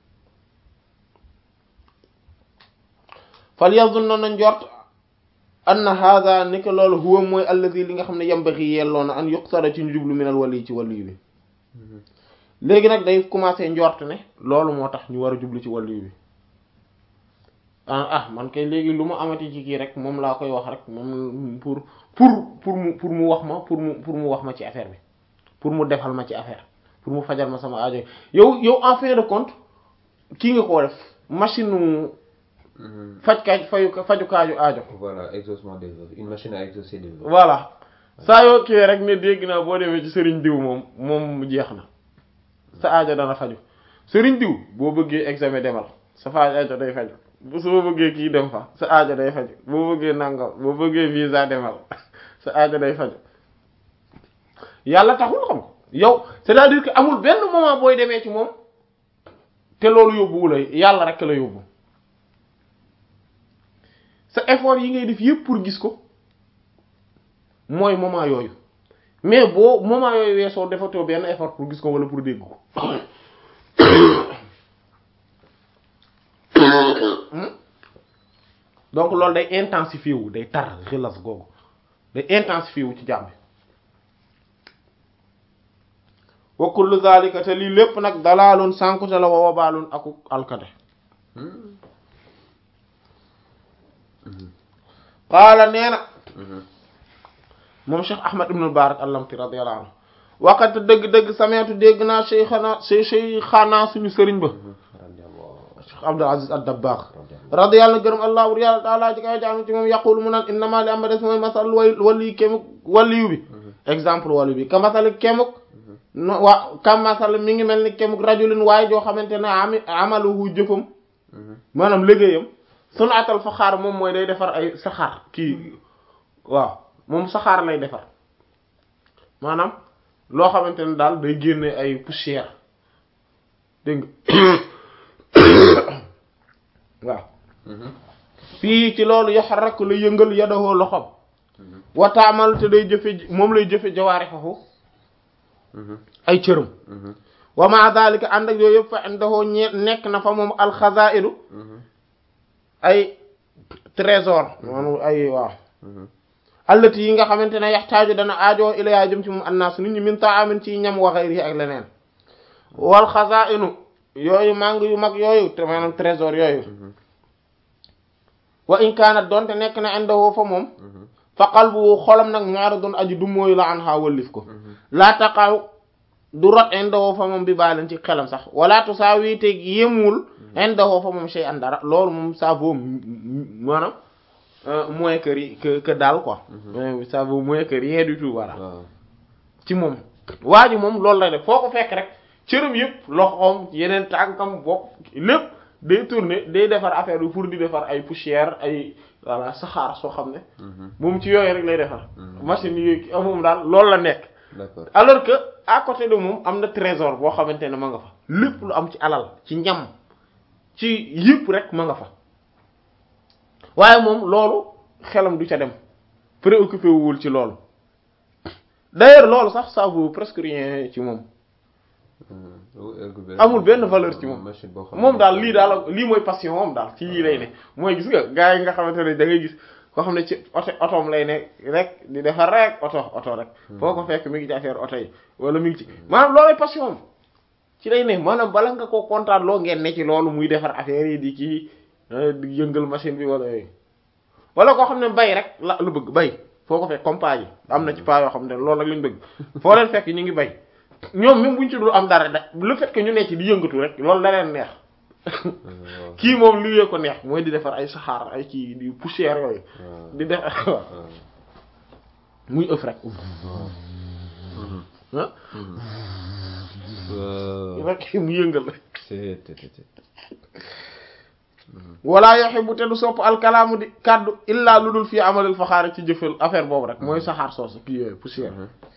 Speaker 1: fal yazunna na njort anna hadha ni ko loolu huwa mooy alladhi li nga xam ne yambaxi yelloo na an yuqsada ci ñu jublu minal wali ci wali bi léegi nag day commencer njort ne loolu moo tax ñu war a jublu ci wali bi ah ah man kay léegi lu ma amati ci kii rek moom laa koy wax rek moom pour pour pour mu pour mu wax ma pour mu pour mu wax ma ci affaire bi pour mu defal ma ci affaire pour mu fajal ma sama aajo yow yow en fin de compte kii nga koo def machine fajkaaj fayu fajukaaju aajo.
Speaker 2: voilà exaucement des vœux une machine à exaucer des vœux.
Speaker 1: voilà saa yoo kiiwee rek ne dégg naa boo demee ci sëriñ diw moom moom mu jeex na sa aajo dana faju sëriñ diw boo bëggee examen demal sa fa aajo day faju bu soo bëggee kii dem fa sa aajo day faju boo bëggee nangam boo bëggee visa demal sa aajo day faju yàlla taxul xam ko yow c'est-à-dire que amul benn moment booy demee ci moom te loolu yóbbuwu la yàlla rek la yóbbu. sa effort yi ngay def yëpp pour gis ko mooy moment yooyu mais boo moment yooyu weesoo defatoo benn effort pour gis ko wala pour dégg ko donc loolu day intensifier wu day tar xilas googu day intensifier wu ci jàmm bi wa kullu zalika te lii lépp nag dalaalun sànkute la wa wabaalun aku alkade qaala nee na moom Cheikh Ahmad ibn al-Barak al-Lamti radiyallahu anhu waqat dëgg-dëgg sameetu dégg naa cheikhana cheikhana suñu sëriñ ba Abdul Aziz ad-Dabbagh radiyallahu gërëm allah bur yàlla taala ji kaw jaanu ci moom yaqulu mu naan innama li am ba des mooy masal wali kémuk waliyu bi exemple waliyu bi ka masal kémuk no waa ka masal mi ngi mel ni kémuk rajulin waaye joo xamante ne ami amaluhu jëfam maanaam liggéeyam sunaatal faxaar moom mooy day defar ay saxaar kii waaw moom saxaar lay defar maanaam loo xamante ne daal day génne ay poussière dégg nga waaw fii ci loolu yaxarak la yëngal yadahoo loxom wataamal te day jëfe moom lay jëfe jawaari xaxu ay cëram wa ma dalika ànd ak yooyu yëpp fa indahoo ñe nekk na fa moom alxazaidu ay trésor maanaam ay waaw allati yi nga xamante ne yaxtaaju dana aajoo ilaya jëm ci moom annaasu nit ñi min ta'amin ci ñam wa ghayrihi ak leneen wal xazainu yooyu màng yu mag yooyu te maanaam trésor yooyu wa in kaanat doonte nekk na indahu fa moom fa qalbu xolam nag mu'aradun aji du mooyu la an xaa wallif ko laa taqaw du rot indahu fa moom bi baaleen ci xelam sax wala tusaawi te yemul indahu fa moom shay'an dara loolu moom ça vaut maanaam moins que ri que que daal quoi ça vaut moins que rien du tout voilà ci moom waa ji moom loolu lay def foo ko fekk rek cërëm yëpp loxoom yeneen tànkam bopp lépp day tourner day defar affaire bi pour di defar ay poussière ay voilà saxaar soo xam ne moom ci yooyu rek lay defar machine yi moom daal loolu la nekk
Speaker 2: d'accord
Speaker 1: alors que à côté de moom am na trésor boo xamante ne ma nga fa lépp lu am ci alal ci ñam ci yëpp rek ma nga fa waaye moom loolu xelam du ca dem préoccupé wul ci loolu d'ailleurs loolu sax ça vaut presque rien ci moom amul benn valeur ci moom moom daal lii daal lii mooy passion moom daal ci lii lay ne mooy gis nga gars yi nga xamante ne da ngay gis koo xam ne ci oto otoom lay ne rek di defar rek oto oto rek foo ko fekk mi ngi ci affaire oto yi wala mi ngi ci maanaam loolay passion moom ci lay ne maanaam bala nga koo kontaan loo ngeen ne ci loolu muy defar affaire yi di kii di yëngal machine bi wala yooyu wala koo xam ne bay rek la lu bëgg bay foo ko fekk comme paa yi am na ci paa yoo xam ne loolu rek lañ bëgg foo leen fekk ñu ngi bay ñoom même buñ ci dul am dara da le fait que ñu nekk ci di yëngatu rek loolu da leen neex kii moom li ko neex mooy di defar ay saxaar ay kii di poussière yooyu di def muy ëf rek rek mu yëngal wala yuhibbu te du sopp alkalaamu di kaddu illa lu dul fii amalil faxaari ci jëfal affaire boobu rek mooy saxaar soosu kii yooyu poussière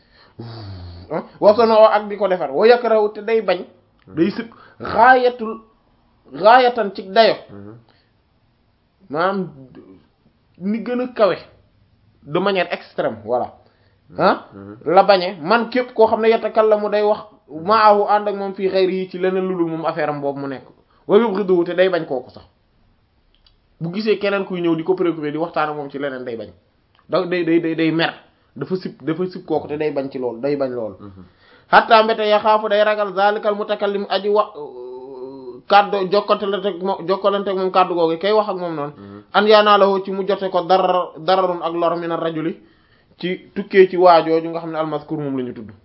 Speaker 1: wasono ak di ko defar wa yakrahu te day bañ day sib xaayatul xaayatan ci dayo maanaam ni gën a kawe de manière extrême voilà ah la bañe man képp koo xam ne yatakallamu day wax maahu ànd ak moom fii xayri yi ci leneen lu dul moom affaire am boobu mu nekk wa yubghidu te day bañ kooku sax bu gisee keneen kuy ñëw di ko préoccupé di waxtaan ak moom ci leneen day bañ donc day day day day mer dafa sib dafa sib kooku te day bañ ci loolu day bañ loolu hatta mbete ya xaafu day ragal zalikal mutakallim aji wax kàddu jokkalante moom jokkalante moom kàddu googu kay wax ak moom noonu an yaanaa la ci mu jote ko dara dararun ak lor min ar-rajuli ci tukkee ci waajooju nga xam ne almaskur moom la ñu tudd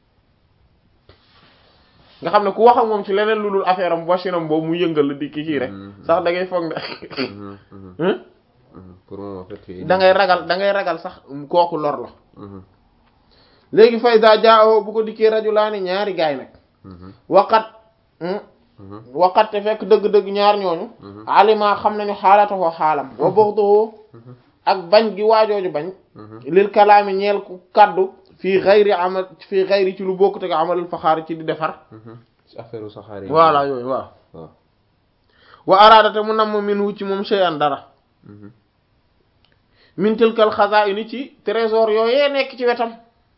Speaker 1: nga xam ne ku wax ak moom ci leneen lu dul affaire am boshinam boobu mu yëngal la di kii kii rek sax da ngay foog ne
Speaker 2: pour moom en fait
Speaker 1: da ngay ragal da ngay ragal sax kooku lor la léegi fay daa jaaw bu ko dikkee rajulaani ñaari gaay nag waqat waqat te fekk dëgg-dëgg ñaar ñooñu alima xam nañu xaalatoo xaalam wa boxtoo ak bañ gi waajooju bañ lil kalaami ñeel ku kaddu fii xayri amal fii xayri ci lu bokk te nga amalul faxaar ci di defar
Speaker 2: affaire saxaar yi
Speaker 1: voilà yooyu waaw wa araadate mu namm min wu ci moom shay'an dara min tilkal xazaa'ini ci trésor yooyee nekk ci wetam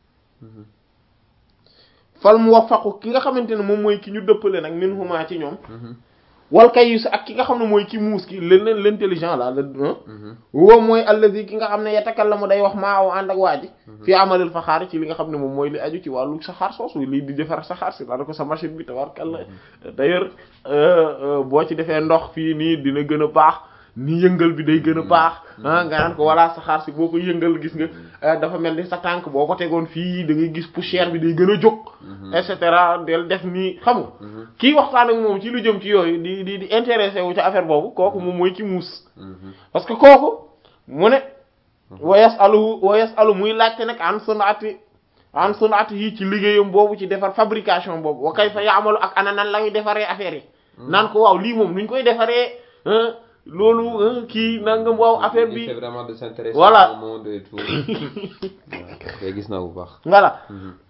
Speaker 1: fal muwaffaqu ki nga xamante ne moom mooy ki ñu dëppale nag min huma ci ñoom wal kayis ak ki nga xam ne mooy ki muus ki leneen l'intelligent la la woo mooy allazi ki nga xam ne yatakallamu day wax maa aw ànd ak waa ji fii amalil faxaar ci li nga xam ne moom mooy li aju ci wàllu saxaar soosu lii di defar saxaar si daal ko sa machine bi tabarkalla d'ailleurs boo ci defee ndox fii nii dina gën a baax ni yëngal bi day gën a baax ah nga naan ko voilà saxaar si boo ko yëngal gis nga dafa mel ni sa tànk boo ko tegoon fii da ngay gis poussière bi day gën a jóg et cetera del def nii xam nga kii waxtaan ak moom ci lu jëm ci yooyu di di di intéressé wu ci affaire boobu kooku moom mooy ci muus parce que kooku mu ne wa yasalu wa yasalu muy laajte nag an sunati an sunati yi ci liggéeyam boobu ci defar fabrication boobu wa kayfa ya'malu ak ana nan la ñuy defaree affaire yi naan ko waaw lii moom nuñ koy defaree loolu kii nangam waaw affaire bi
Speaker 2: c'est vraiment de s'intéresser
Speaker 1: voilà
Speaker 2: au monde et tout day gis naa bu baax
Speaker 1: voilà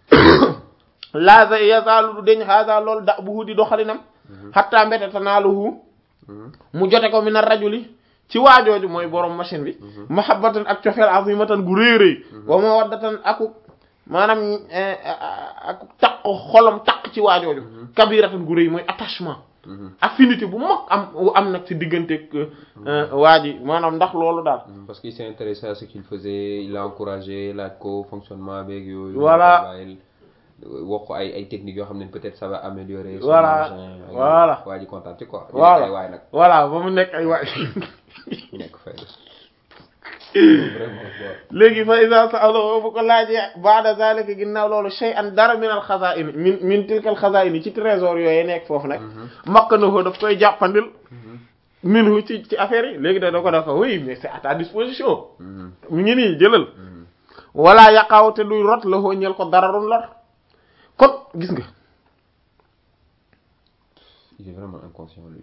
Speaker 1: la yazaalu du deñ hada loolu da bu di doxalinam hatta mbete tanaaluhu mu jote ko mina rajuli ci waajooju mooy borom machine bi mahabbatan ak cofeel azimatan gu réeréy wa mawaddatan aku maanaam ak taq xolam taq ci waajooju kabiratan gu réy mooy attachement affinité bu mag am am nag ci diggante waa ji maanaam ndax loolu daal
Speaker 2: parce qu'il s'est intéressé à ce qu'il faisait il a encouragé laaj ko fonctionnement beeg yooyu
Speaker 1: voilà
Speaker 2: wax ko ay ay techniques yoo xam ne peut-être ça va améliorer
Speaker 1: voilà voilà
Speaker 2: waa ji kontaan ci quoi
Speaker 1: voilà
Speaker 2: ay waay nag
Speaker 1: voilà ba mu nekk ay waay
Speaker 2: nekk fay
Speaker 1: léegi fa isa sa'alahu bu ko laajee ba'da zalika ginnaaw loolu shay'an dara min al xazaa'in min min tilkal xazaa'in ci trésor yooyu nekk foofu nag makkanahu daf koy jàppandil minhu ci ci affaire yi léegi da da ko dafa oui mais c'est à ta disposition mu ngi nii jëlal wala yaqaw te duy rot la hoo ñel ko dararun lor kon gis nga
Speaker 2: il est vraiment inconscient lui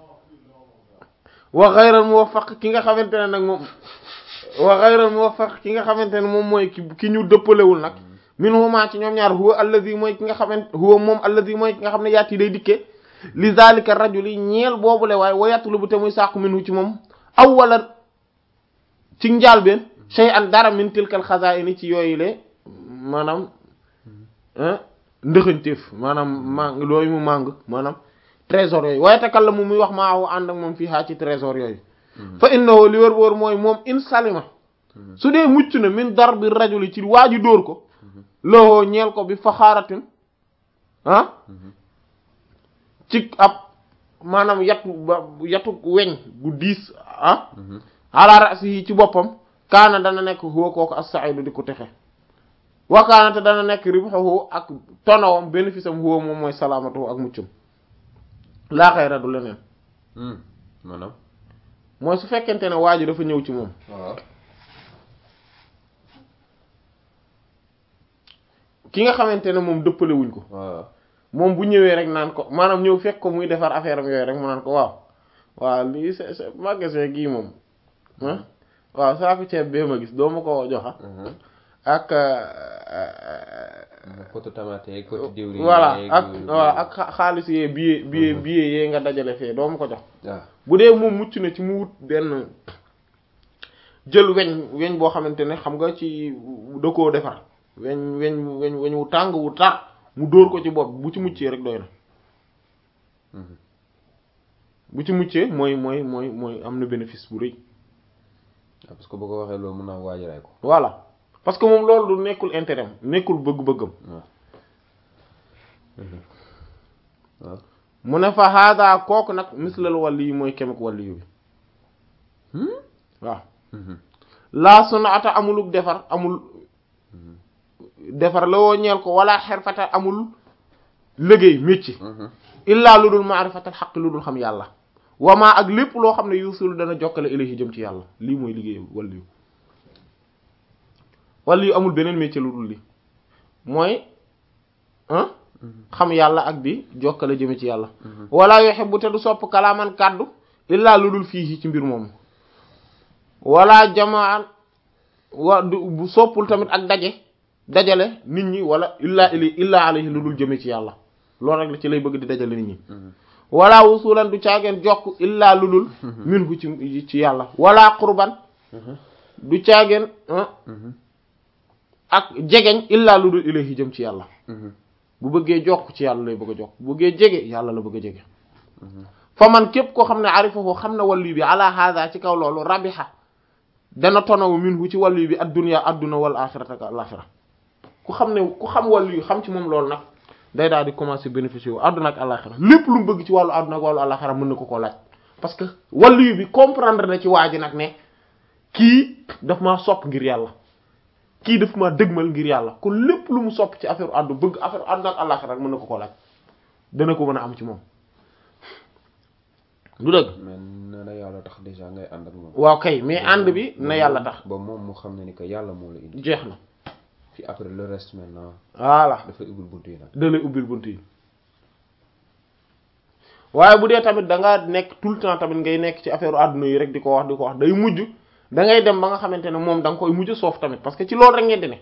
Speaker 1: wa ghayral muwaffaq ki nga xamante ne nag moom wa ghayral muwaffaq ki nga xamante ne moom mooy ki ki ñu dëppalewul nag min huma ci ñoom ñaar huwa alladhi mooy ki nga xamante huwa moom alladhi mooy ki nga xam ne yaati day dikkee li zalika rajuli ñeel boobule waaye wa yatlubu te muy sàkku minhu ci moom awwala ci njaalbeen shay'an dara min tilkal xazaa'ini ci yooyu le maanaam ndëxëñteef maanaam mang looyu mu màng maanaam trésor yooyu waaye takal la mu muy wax maa ànd ak moom fii haa ci trésor yooyu fa innahu li wër wër mooy moom in salima su dee mucc na min darbi rajuli ci waaju dóor ko lowoo ñeel ko bi faxaaratin ah ci ab maanaam yatu ba yatu weñ gu diis ah ala ra'sihi ci boppam kaana dana nekk huwa kooku as-sa'idu di ko texe wa kaana te dana nekk ribhuhu ak tonawam bénéfice am huwa moom mooy salaamatu ak muccum laa xayra du leneen
Speaker 2: maanaam
Speaker 1: mooy su fekkente ne waa ji dafa ñëw ci moom
Speaker 2: waaw
Speaker 1: ki nga xamante ne moom dëppale wuñ ko
Speaker 2: waaw
Speaker 1: moom bu ñëwee rek naan ko maanaam ñëw fekk ko muy defar affaire am yooyu rek mu naan ko waaw waaw lii c'est c'est magasin gii moom ah waaw saako ceeb bee ma gis doo ma ko joxa ak
Speaker 2: côté tomate côté diwlin
Speaker 1: voilà ak waaw ak xaalis yee billet billet billet yee nga dajale fee doo ma ko jox
Speaker 2: waaw
Speaker 1: bu dee moom mucc na ci mu wut benn jël weñ weñ boo xamante ne xam nga ci da koo defar weñ weñ weñ weñ wu tàng wu tar mu dóor ko ci bopp bu ci muccee rek doy na bu ci muccee mooy mooy mooy mooy am na bénéfice bu rëy
Speaker 2: parce que boo ko waxee loolu mën naa waajaraay ko
Speaker 1: voilà parce que moom loolu du nekkul intérêt nekkul bëgg-bëggam
Speaker 2: waaw
Speaker 1: mu ne fa hada kooku nag mislal wàlli yi mooy kemek wàlli yu bi waaw laa sunaata amuluk defar amul defar la woo ñeel ko wala xerfata amul liggéey métier illaa lu dul maarifatal xaq lu dul xam yàlla wamaa ak lépp loo xam ne yuusul dana jokkale ilayhi jëm ci yàlla lii mooy liggéey wàlli yu wàlli yu amul beneen métier lu dul li mooy ah xam yàlla ak di jokkale jëme ci yàlla wala yuhibbu te du sopp kalaaman kàddu illaa lu dul fii ci mbir moomu wala jamaan wa du soppul tamit ak daje dajale nit ñi wala illaa ili illaa alayhi lu dul jëme ci yàlla loolu rek la ci lay bëgg di dajale nit ñi wala wusulan du caageen jokk illaa lu dul minhu ci ci yàlla wala qurban du caageen ak jegeñ illaa lu dul ilayhi jëm ci yàlla bu bëggee jokk ci yàlla lay bëgg a jokk bu bëggee jege yàlla la bëgg a jege fa man képp koo xam ne arifahu xam na wàllu bi ala hada ci kaw loolu rabiha dana tonawu minhu ci wàllu bi ad-dunya adduna wal axirata ak al-axira ku xam ne ku xam wàllu yu xam ci moom loolu nag day daal di commencer bénéficier wu adduna ak al-axira lépp lu mu bëgg ci wàllu adduna ak wàllu al-axira mën na ko koo laaj parce que waliyu bi comprendre na ci waa ji nag ne kii daf maa sopp ngir yàlla kii daf maa dëgmal ngir yàlla kon lépp lu mu sopp ci affaire addu bëgg affaire addu ak àllaxira rek mën na ko ko laaj dana ko mën a am ci moom du dëgg.
Speaker 2: mais na la yàlla tax déjà ngay ànd ak moom.
Speaker 1: waaw kay mais ànd bi na yàlla tax.
Speaker 2: ba moom mu xam ne ni que yàlla moo la indi.
Speaker 1: jeex na.
Speaker 2: puis après le reste maintenant.
Speaker 1: voilà
Speaker 2: dafay ubbil bunt yi nag.
Speaker 1: da lay ubbil bunt yi waaye bu dee tamit da ngaa nekk tout le temps tamit ngay nekk ci affaire àdduna yi rek di ko wax di ko wax day mujj da ngay dem ba nga xamante ne moom da nga koy mujj soof tamit parce que ci loolu rek ngeen di ne.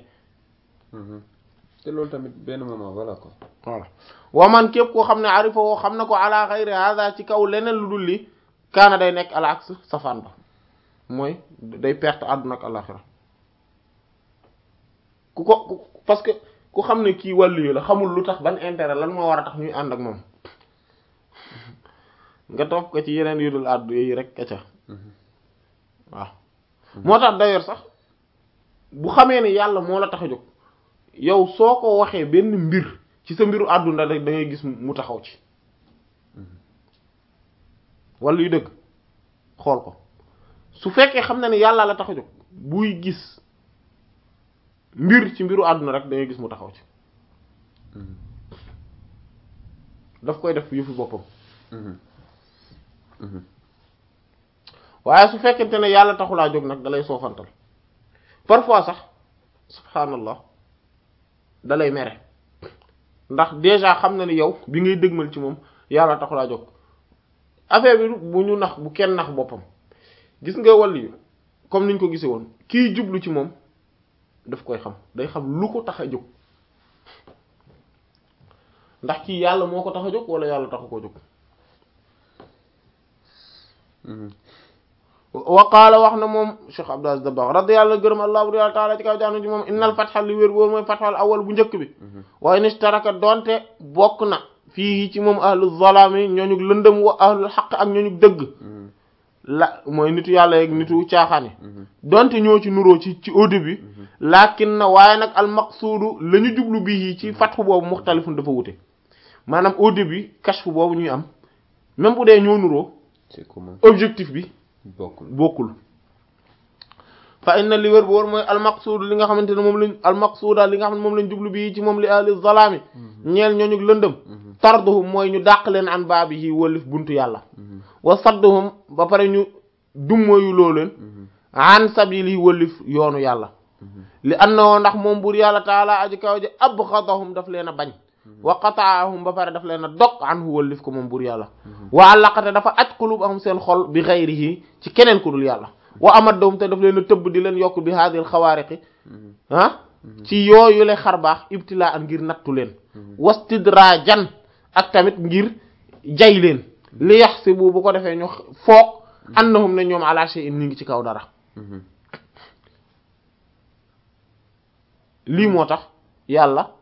Speaker 2: te loolu tamit benn moment voilà quoi.
Speaker 1: voilà waman képp koo xam ne arifa woo xam na ko ala xayri hada ci kaw leneen lu dul li kaana day nekk al aks safaan ba mooy day perte àdduna ak alaxira ku ko parce que ku xam ne kii wàllu yu la xamul lu tax ban intérêt lan moo war a tax ñuy ànd ak moom nga topp ko ci yeneen yu dul àddu yi rek ka ca waaw moo tax d'ailleurs sax bu xamee ne yàlla moo la tax a jóg yow soo ko waxee benn mbir ci sa mbiru àdduna rek da ngay gis mu taxaw ci wala yu dëgg xool ko su fekkee xam na ne yàlla la tax a jóg buy gis mbir ci mbiru àdduna rek da ngay gis mu taxaw ci daf koy def yëfu boppam waaye su fekkente ne yàlla taxulaa jóg nag dalay soofantal parfois sax subhaanallah dalay mere ndax déjà xam na ni yow bi ngay dëgmal ci moom yàlla taxulaa jóg affaire bi bu ñu nax bu kenn nax boppam gis nga wàllu comme niñ ko gisee woon kiy jublu ci moom daf koy xam day xam lu ko tax a jóg ndax kii yàlla moo ko tax a jóg wala yàlla taxu koo jóg wa qaala wax na moom Cheikh Abdou Aziz Dabakh radiyallahu gërëm Allahu ta'ala ci kaw jaanu ci moom innal fatha li wér boobu mooy fathal awal bu njëkk bi waaye nistaraka donte bokk na fii ci moom ahlu zalaami ñooñu lëndëm wa ahlu xaq ak ñooñu dëgg la mooy nitu yàlla yeeg nitu caaxaani donte ñoo ci nuroo ci ci au début lakin na waaye nag al maqsuudu la ñu jublu bii ci fathu boobu muxtalifun dafa wute maanaam au début kashfu boobu ñuy am même bu dee ñoo nuroo
Speaker 2: c'est comment
Speaker 1: objectif bi
Speaker 2: bokkul
Speaker 1: bokkul fa inna li wér bu wóor mooy almaqsuud li nga xamante ne moom lañ almaqsuuda li nga xam ne moom lañ jublu bii ci moom li ahli zalaami ñeel ñooñu lëndëm tarduhum mooy ñu dàq leen an baabihi wëlif buntu yàlla wa sadduhum ba pare ñu dummóoyu loo leen an sabili wëlif yoonu yàlla li annoo ndax moom buur yàlla taala aji kaw ji abghadahum daf leen a bañ wa qataahum ba pare daf leen a dog anhu wëlif ko moom buur yàlla wa allaqate dafa aj qulubahum seen xol bi ghayrihi ci keneen ku dul yàlla wa amaddahum te daf leen a tëbb di leen yokk bi hadil xawaariqi ah ci yooyu le xar baax ibtilaa an ngir nattu leen wastidrajan ak tamit ngir jay leen li yaxsibu bu ko defee ñu foog annahum ne ñoom ala shay'in ni ngi ci kaw dara lii moo tax yàlla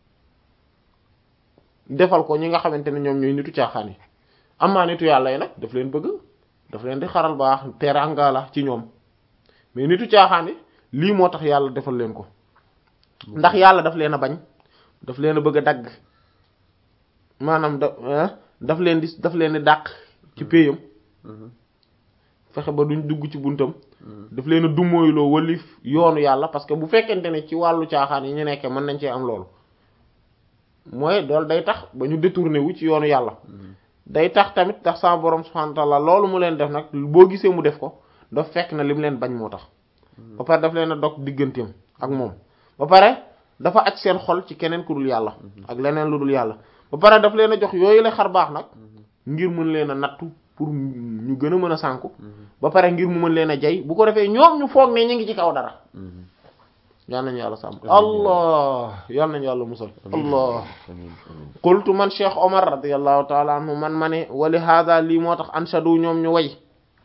Speaker 1: defal ko ñi nga xamante ne ñoom ñooy nitu caaxaan yi amaa nitu yàlla yi nag daf leen bëgg daf leen di xaral baax teranga la ci ñoom mais nitu caaxaan yi lii moo tax yàlla defal leen ko ndax yàlla daf leen a bañ daf leen a bëgg a dagg maanaam da daf leen di daf leen di dàq ci péyam fexe ba duñ dugg ci buntam daf leen a dummóoyloo walif yoonu yàlla parce que bu fekkente ne ci wàllu caaxaan yi ñu nekkee mën nañ cee am loolu mooy loolu day tax ba ñu détourné wu ci yoonu yàlla day tax tamit tax sama borom subhanahu wa ta'ala loolu mu leen def nag boo gisee mu def ko daf fekk na li mu leen bañ moo tax ba pare daf leen a dog digganteem ak moom ba pare dafa aj seen xol ci keneen ku dul yàlla ak leneen lu dul yàlla ba pare daf leen a jox yooyu la xar baax nag ngir mën leen a nattu pour ñu gën a mën a sànku ba pare ngir mu mën leen a jay bu ko defee ñoom ñu foog ne ñu ngi ci kaw dara yal nañu yàlla sàmm allah yal nañu yàlla musal allah qultu man Cheikh Omar radiyallahu ta'ala anhu man ma ne wali hada lii moo tax anshadu ñoom ñu way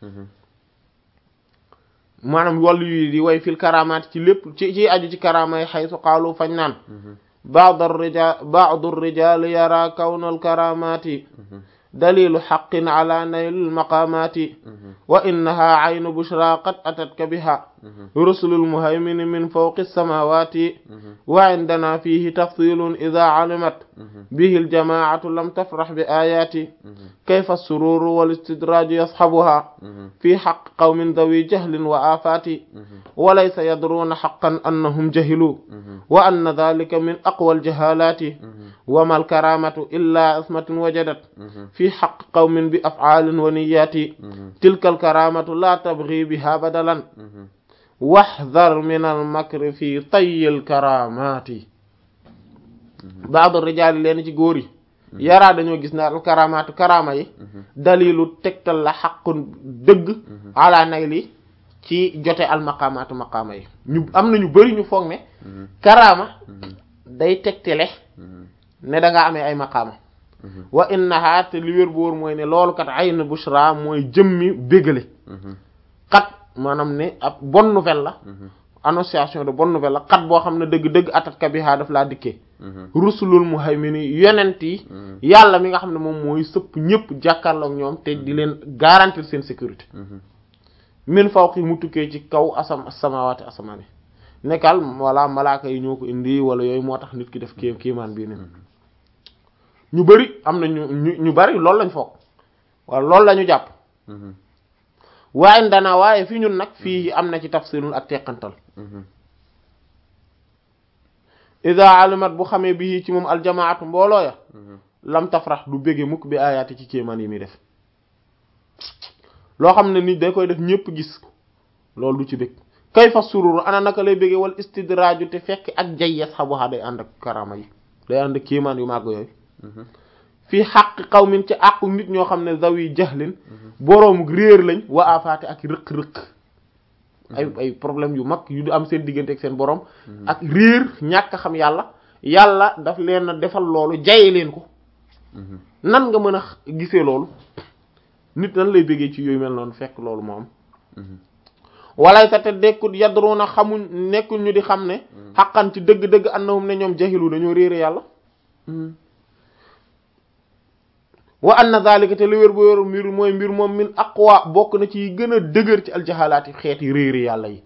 Speaker 1: maanaam wàllu yi di way fil karamaat ci lépp ci ci aju ci karama yi haythu qaalu fañ naan ba'd ar-rijal ba'd ar-rijal yara kawna al-karamati dalilu haqqin ala naylil maqamati wa innaha aynu bushra qad atatka biha rusulul muhaymini min fawqi samawati wa indana fihi tafsilun idha alimat bihi aljamaatu lam tafrah bi ayati kayfa as-sururu wal istidraju yashabuha fi haqq qawmin dhawi jahlin wa afati wa laysa yadruna haqqan annahum jahilu wa anna dhalika min aqwa aljahalati wa mal karamatu illa ismatun wajadat في حق قوم بأفعال ونيات تلك الكرامة لا تبغي بها بدلا واحذر من المكر في طي الكرامات بعض الرجال لين ci góor yi yaraa dañoo gis na al karamaatu karama yi dalilu tegtal la xaqun dëgg ala nayli ci jote al maqamaatu maqama yi ñu am na ñu bari ñu foog ne karama day tegtale ne da nga amee ay maqama wa innaha te li wér bu wóor mooy ne loolu kat ayna bushra mooy jëmmi bégale kat maanaam ne ab bonne nouvelle la annonciation de bonne nouvelle la kat boo xam ne dëgg-dëgg atat ka biha daf laa dikkee rusulul muhaymini yonent yi yàlla mi nga xam ne moom mooy sëpp ñëpp jàkkaarloog ñoom te di leen garantir seen sécurité min fawqi mu tukkee ci kaw asam as-samawati asamaani nekkal wala malaaka yi ñoo ko indi wala yooyu moo tax nit ki def kii kiimaan bii ni ñu bari am na ñu ñu ñu bari loolu lañ foog wala loolu la ñu jàpp waaye dana waaye fi ñun nag fii am na ci tafsirul ak teqantal ida alimat bu xamee bi ci moom aljamaatu mbooloo ya lam tafrax du bége mukk bi ayaati ci kéemaan yi muy def loo xam ne nit day koy def ñépp gis ko loolu du ci bég kay fa sururu ana naka lay bége wal istidraaju te fekk ak jayes xabuxaa day ànd ak karama yi day ànd ak kéemaan yu màgg yooyu fii xaq qawmin ci àqu nit ñoo xam ne zawi jahlin boroomu réer lañ wa afaate ak rëq-rëq ay ay problème yu mag yu du am seen diggante ak seen borom ak réer ñàkk xam yàlla yàlla daf leen a defal loolu jaye leen ko nan nga mën a gisee loolu nit nan lay bëggee ci yooyu mel noonu fekk loolu moo am walay sa te dekkut yadruna xamuñ nekkul ñu di xam ne xaqan ci dëgg-dëgg annahum ne ñoom jahilu dañoo réere yàlla wa anna zalika te li wér bu wér mbir mooy mbir moom min aqwa bokk na ci gën a dëgër ci aljahalaati xeeti réeri yàlla yi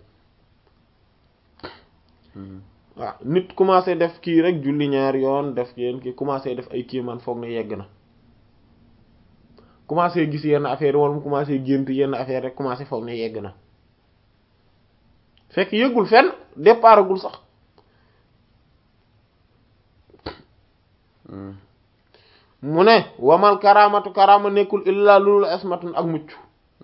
Speaker 1: waaw nit commencé def kii rek julli ñaar yoon def yéen ki commencé def ay kii man foog ne yegg na commencé gis yenn affaire wala mu commencé gént yenn affaire rek commencé foog ne yegg na fekk yëggul fenn départagul sax mu ne wamal karamatu karama nekkul illa lulul asmatun ak mucc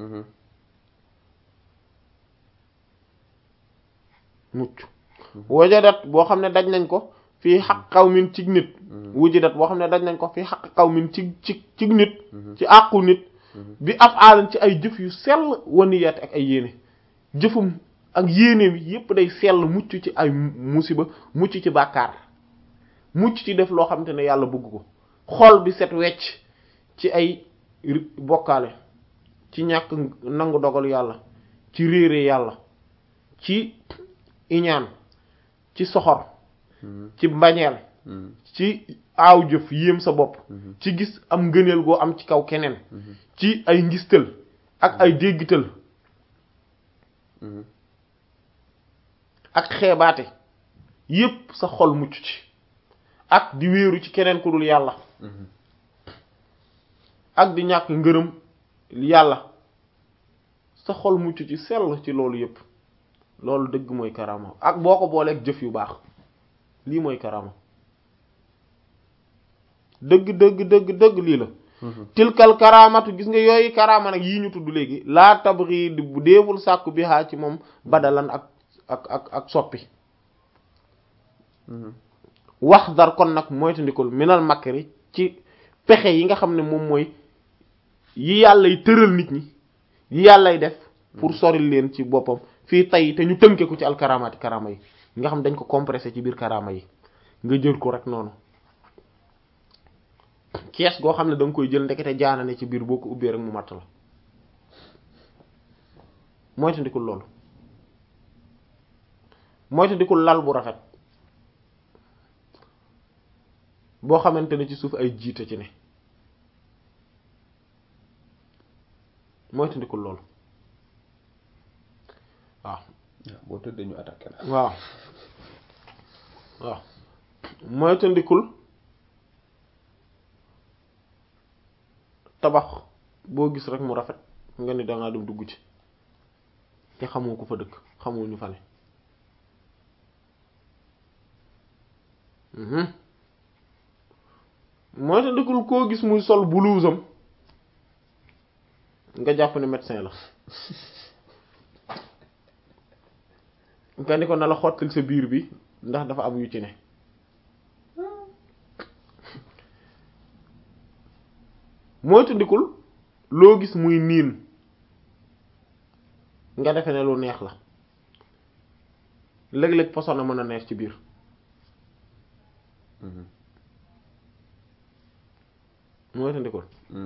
Speaker 1: mucc wajadat boo xam ne daj nañ ko fii xaq qawmin ci nit wujidat boo xam ne daj nañ ko fii xaq qawmin ci ci ci nit ci àqu nit bi af'alan ci ay jëf yu sell waniyat ak ay yéene jëfum ak yéene bi yépp day sell mucc ci ay musiba mucc ci bàkkaar mucc ci def loo xamante ne yàlla bëgg ko xol bi set wecc ci ay bokkaale ci ñàkk nangu dogal yàlla ci réere yàlla ci iñaan ci soxor ci mbañeel ci aaw jëf yéem sa bopp ci gis am ngëneel goo am ci kaw keneen ci ay ngistal ak ay déggital ak xeebaate yépp sa xol mucc ci ak di wéeru ci keneen ku dul yàlla ak di ñàkk ngërëm yàlla sa xol mucc ci sell ci loolu yépp loolu dëgg mooy karama ak boo ko booleeg jëf yu baax lii mooy karama dëgg dëgg dëgg dëgg lii la tilkal karamatu gis nga yooyu karama nag yii ñu tudd léegi laa tabri bu deeful sàkku bi haa ci moom badalan ak ak ak ak soppi wax dar kon nag moytandikul minal makri ci pexe yi nga xam ne moom mooy yi yàllay tëral nit ñi yi yàllay def pour soril leen ci boppam fii tay te ñu tënke ko ci alkaramaati karama yi nga xam dañ ko compressé ci biir karama yi nga jël ko rek noonu kees goo xam ne da nga koy jël ndekete jaanane ci biir boo ko ubbee rek mu matt la moytandikul loolu moytandikul lal bu rafet boo xamante ne ci suuf ay jiite ci ne moytandikul loolu waaw
Speaker 2: boo tëddee ñu attaqué la
Speaker 1: waaw waaw moytandikul tabax boo gis rek mu rafet nga ni dangaa dem dugg ci te xamoo ko fa dëkk xamoo ñu fa ne moytandikul koo gis muy sol blouse am nga jàpp ne médecin la nga ni ko na la xottil sa biir bi ndax dafa am yu ci ne moytandikul loo gis muy niin nga defe ne lu neex la léeg-léeg poson a mën a neex ci biir moytandikul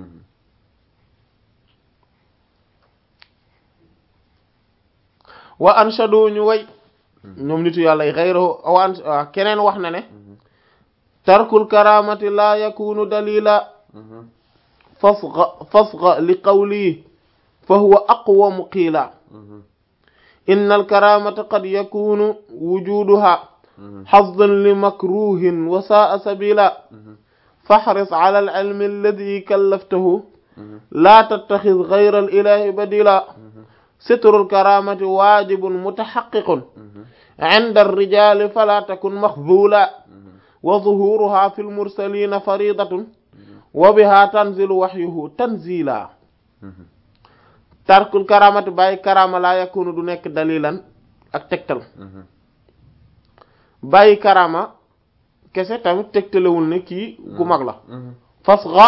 Speaker 1: wa anshadu ñu way ñoom nitu yàlla yi xayrahu wa an keneen wax na ne tarkul karamati la yakunu dalila fasga fasga li qawli fa huwa aqwamu qiila inna al karamata qad yakunu wujuduha حظا لمكروه وساء سبيلا فاحرص على العلم الذي كلفته لا تتخذ غير الإله بديلا ستر الكرامة واجب متحقق عند الرجال فلا تكن مخذولا وظهورها في المرسلين فريضة وبها تنزل وحيه تنزيلا ترك الكرامة باي كرامة لا يكون دونك دليلا اكتكتل bàyyi karama kese tamit tegtalewul ne kii ku mag la fas xa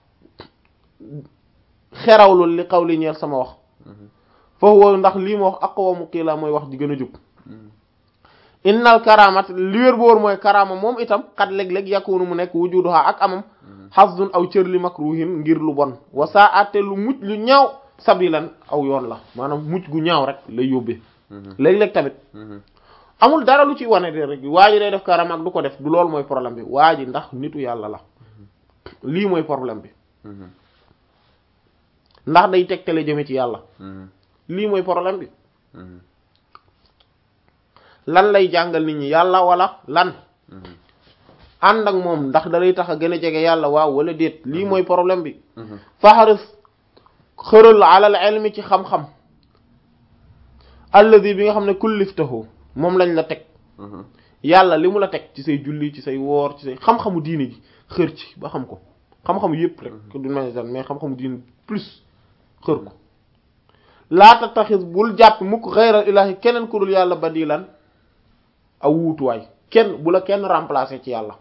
Speaker 1: xerawlul li xaw li ñeel sama wax foofu wooyu ndax lii ma wax aqwamu qiila mooy wax ji gën a jub innal karamat li wér boor mooy karama moom itam xat léeg-léeg yakunu mu nekk wujuduha ak amam xasdun aw cër li makruhin ngir lu bon wa saa atte lu mucc lu ñaaw sabilan aw yoon la maanaam mucc gu ñaaw rek lay yóbbee léeg-léeg tamit amul dara lu ci wane de rek waa ji day def karama ak du ko def du loolu mooy problème bi waa ji ndax nitu yàlla la lii mooy problème bi ndax day tegtale jëme ci yàlla lii mooy problème bi lan lay jàngal nit ñi yàlla wala lan ànd ak moom ndax da lay tax a gën a jege yàlla waaw wala déet lii mooy problème bi faxaris xëral alal ilmi ci xam-xam alladi bi nga xam ne kulliftahu moom lañ la teg yàlla li mu la teg ci say julli ci say woor ci say xam-xamu diine ji xër ci ba xam ko xam-xamu yépp rek du ma mais xam-xamu diine plus xër ko laata taxis bul jàpp mukk xayral ilahi keneen ku dul yàlla badilan aw wuutuwaay kenn bu la kenn remplacer ci yàlla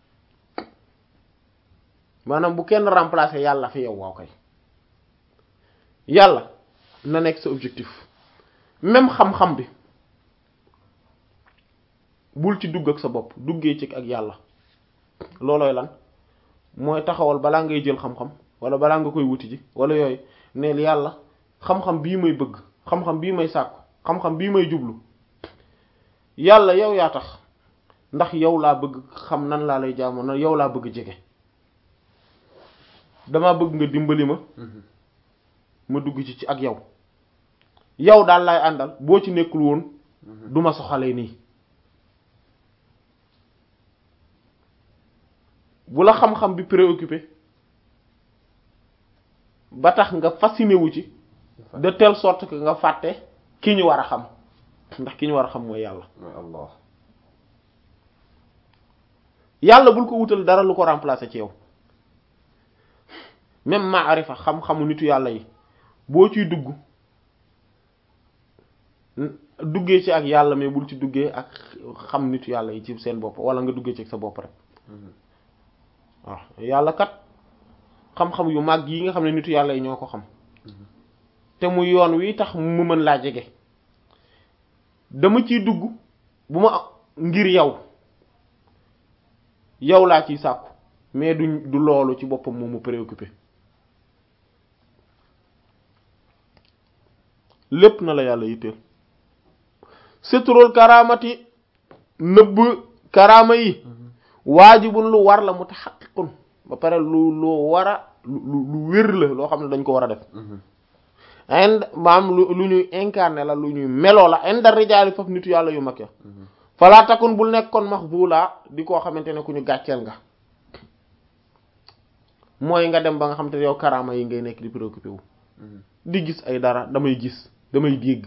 Speaker 1: maanaam bu kenn remplacer yàlla fi yow waaw kay yàlla na nekk sa objectif même xam-xam bi bul ci dugg ak sa bopp duggee ci ak yàlla loolooy lan mooy taxawal balaa ngay jël xam-xam wala balaa nga koy wuti ji wala yooyu neel yàlla xam-xam bii may bëgg xam-xam bii may sàkku xam-xam bii may jublu yàlla yow yaa tax ndax yow laa bëgg xam nan laa lay jaamoo na yow laa bëgg jege dama bëgg nga dimbali ma ma dugg ci ci ak yow yow daal laay àndal boo ci nekkul woon duma soxalee nii bu la xam-xam bi préoccupé ba tax nga fasciné wu ci de telle sorte que nga fàtte ki ñu war a xam ndax ki ñu war a xam mooy yàlla
Speaker 2: mooy Allah
Speaker 1: yàlla bul ko wutal dara lu ko remplacer ci yow même maarifa xam-xamu nitu yàlla yi boo ciy dugg duggee ci ak yàlla mais bul ci duggee ak xam nitu yàlla yi ci seen bopp wala nga duggee ci ak sa bopp rek waaw yàlla kat xam-xam yu mag yi nga xam ne nitu yàlla yi ñoo ko xam te mu yoon wi tax mu mën laa jege dama ciy dugg bu ma ngir yow yow laa ciy sàkku mais du du loolu ci boppam moo mu préoccupé lépp na la yàlla yitteel setrol karamati nëbb karama yi waajibun lu war la mutaxaqiqun ba pare lu loo war a lu lu wér la loo xam ne dañ ko war a def ind maam lu lu ñuy incarné la lu ñuy meloo la inda rijaali foofu nitu yàlla yu mag ya falaa takun bul nekk kon maxbula di koo xamante ne ku ñu gàcceel nga mooy nga dem ba nga xamante ne yow karaama yi ngay nekk di préoccupé wu di gis ay dara damay gis damay dégg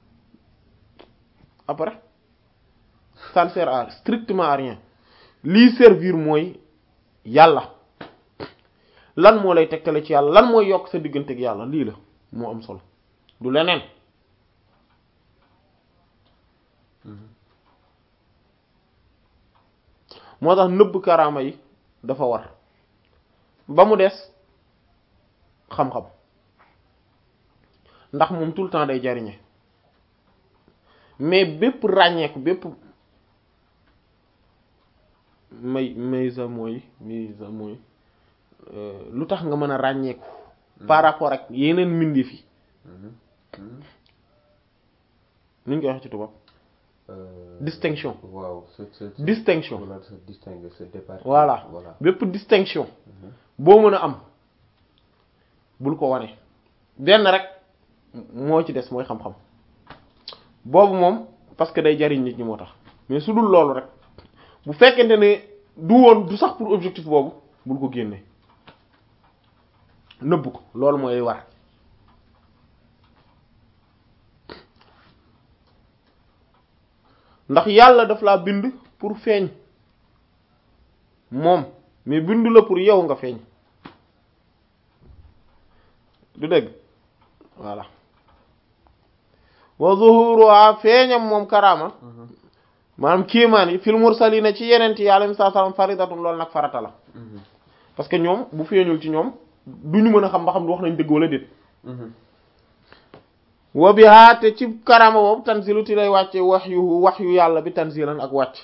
Speaker 1: après ça ne sert à strictement à rien lii servir mooy yàlla lan moo lay tegtale ci yàlla lan mooy yokk sa diggante ak yàlla lii la moo am solo du leneen moo tax nëbb karaama yi dafa war ba mu des xam-xam ndax moom tout le temps day jariñe mais bépp ràññeeku bépp may maysa mooy maysa mooy lu tax nga mën a ràññeeku par rapport ak yeneen mbindeef yi ni ñu koy wax ci tubaab distinction
Speaker 2: waaw
Speaker 1: distinction
Speaker 2: voilà se distinguer se départir
Speaker 1: voilà bépp distinction boo mën a am bul ko wane benn rek moo ci des mooy xam-xam boobu moom parce que day jariñ nit ñi moo tax mais su dul loolu rek bu fekkente ne du woon du sax pour objectif boobu bul ko génne nëbb ko loolu mooy war ndax yàlla daf laa bind pour feeñ moom mais bindu la pour yow nga feeñ du dëgg voilà wa zuhuruha feeñam moom karaama maanaam kéemaan yi fil mursalina ci yeneen yi alayhi salaam faridatun loolu nag farata la parce que ñoom bu feeñul ci ñoom duñu mën a xam ba xam wax nañ dëgg wala déet wa biha te ci karaama boobu tanzilu ti lay wàcce wax yu wax yu yàlla bi tanzilan ak wàcc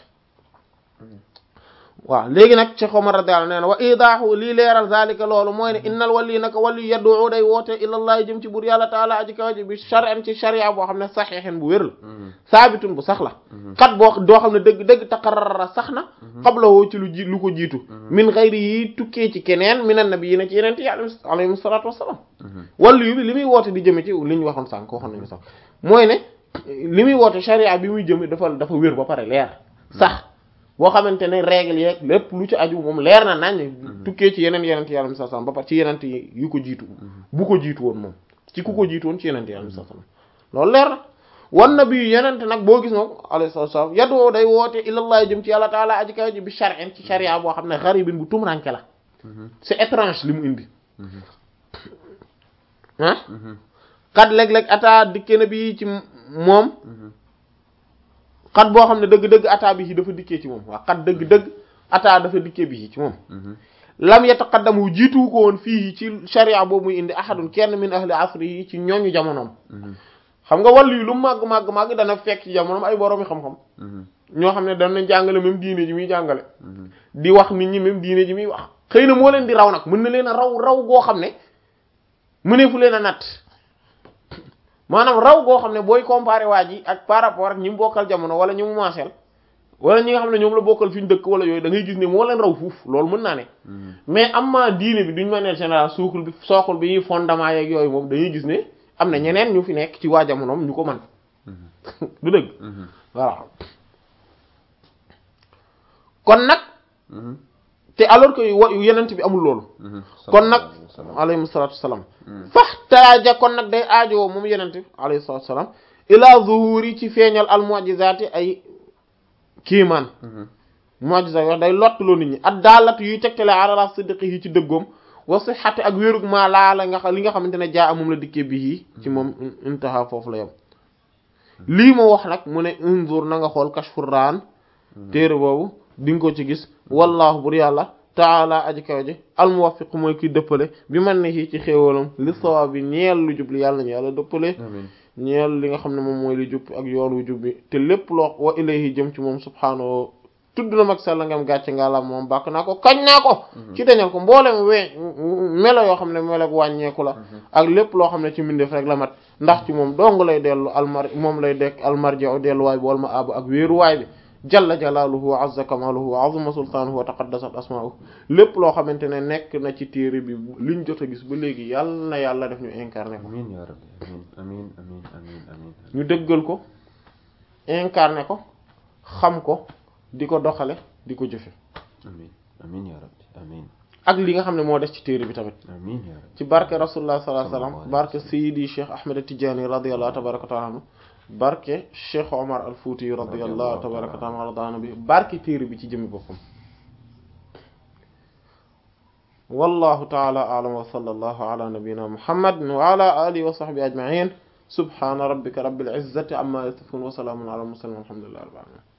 Speaker 1: waaw léegi nag Cheikh Omar radiyallahu anhu nee na wa idaahu lii leeral zalika loolu mooy ne innal wali naka wali yad'u day woote ilallahi jëm ci buur yàlla taala aji kaw ji bi shar'an ci sharia boo xam ne saxiixin bu wér la saabitun bu sax la kat boo doo xam ne dëgg dëgg taqarrara sax na qablahu ci lu ji lu ko jiitu min ghayri yi tukkee ci keneen minan nabiyyiina ci yeneen yi alayhimu salaatu wassalaam wali yu bi li muy woote di jëme ci li ñu waxoon sànq waxoon nañu sax mooy ne li muy woote sharia bi muy jëme dafa dafa wér ba pare leer sax boo xamante ne règle yeeg lépp lu ci aju moom leer na nañ tukkee ci yeneen yeneen yàlla sallallahu alayhi wasallam ba pare ci yeneen yu ko jiitu bu ko jiitu woon moom ci ku ko jiitu woon ci yeneen yàlla sallallahu alayhi wasallam loolu leer na wan na bi yeneen nag boo gis moom alayhi wasallam yadoo day woote ilallahi jëm ci yàlla taala aji kaw ji bi shar'in ci sharia boo xam ne gharibin bu tumranke la c'est étrange li mu indi ah kat léeg-léeg ata dikke na bi ci moom xat boo xam ne dëgg-dëgg ataa bi yi dafa dikkee ci moom waaw xat dëgg-dëgg ataa dafa dikkee bi ci moom lam yataqaddamu jiituwu ko woon fii ci sharia boobu muy indi ahadun kenn min ahli asri yi ci ñooñu jamonoom xam nga wàllu yi lu màgg màgg màgg dana fekk ci jamonoom ay boroomi xam-xam ñoo xam ne danañ jàngale même diine ji muy jàngale di wax nit ñi même diine ji muy wax xëy na moo leen di raw nag mën na leen a raw raw goo xam ne mëneefu leen a natt maanaam raw goo xam ne booy comparer waa ji ak par rapport ak ñi mu bokkal jamono wala ñi mu maaseel wala ñi nga xam ne ñoom la bokkal fi ñu dëkk wala yooyu da ngay gis ne moo leen raw fuuf loolu mën naa ne mais am ma diine bi duñ manière générale suukul bi sookul bi fondement yeeg yooyu moom dañuy gis ne am na ñeneen ñu fi nekk ci waa jamonoom ñu ko man du dëgg voilà kon nag te alors que wa yenent bi amul loolu kon nag alayhi salatu wassalam faxtaaja kon nag day aajowoo moom yenent bi alayhi salatu wassalam ila zuhuri ci feeñal al mu'jizati ay kiimaan mu'jiza wax day lottuloo nit ñi ak daalatu yuy tegtale ala sidqi yi ci dëggoom wa sihhati ak wérug maa laa la nga xam li nga xamante ne jaa moom la dikkee bi ci moom intaha foofu la yam lii ma wax nag mu ne unzur na nga xool kashfur raan téere boobu di nga ko ci gis wallahu bur yàlla taala aji kaw ji almuwaffiq mooy kiy dëppale bi man ne ci xéewalam li sawaab bi ñeel lu jub li yàlla ñu yàlla dëppale ñeel li nga xam ne moom mooy li jub ak yoon wu jub bi te lépp loo wa ilayhi jëm ci moom subhaanahu tudd na mag sella ngam gàcce nga la moom bàkk naa ko kañ naa ko ci dañal ko mboolem we melo yoo xam ne melo wàññeeku la ak lépp loo xam ne ci mbindeef rek la mat ndax ci moom dong lay dellu almar moom lay dekk almarji o delluwaay bi wal ma abu ak wéeruwaay bi jalla jalaaluhu wa azza kamaaluhu wa azuma sultaanuhu wa taqaddasat asmaa'uhu lépp loo xamante ne nekk na ci téere bi liñ jot a gis ba léegi yàlla na yàlla def ñu incarné ko
Speaker 2: amiin yaa rabbi amiin amiin amiin amiin amiin
Speaker 1: ñu dëggal ko incarné ko xam ko di ko doxale di ko jëfe
Speaker 2: amiin amiin yaa rabbi amiin
Speaker 1: ak li nga xam ne moo des ci téere bi tamit
Speaker 2: amiin yaa rabbi
Speaker 1: ci barke rasulullah sallallahu alayhi wasallam barke sayyidi cheikh ahmed tidiane radiyallahu tabaraka wa ta'ala anhu barke cheikh omar al fouti radiyallahu tabaraka wa ta'ala bi barke téere bi ci jëmi boppam wallahu ta'ala a'lam wa sallallahu ala nabiyyina muhammad wa ala alihi wa sahbihi ajma'in subhana rabbika rabbil izzati amma yasifun wa salamun ala al mursalin walhamdulillahi rabbil alamin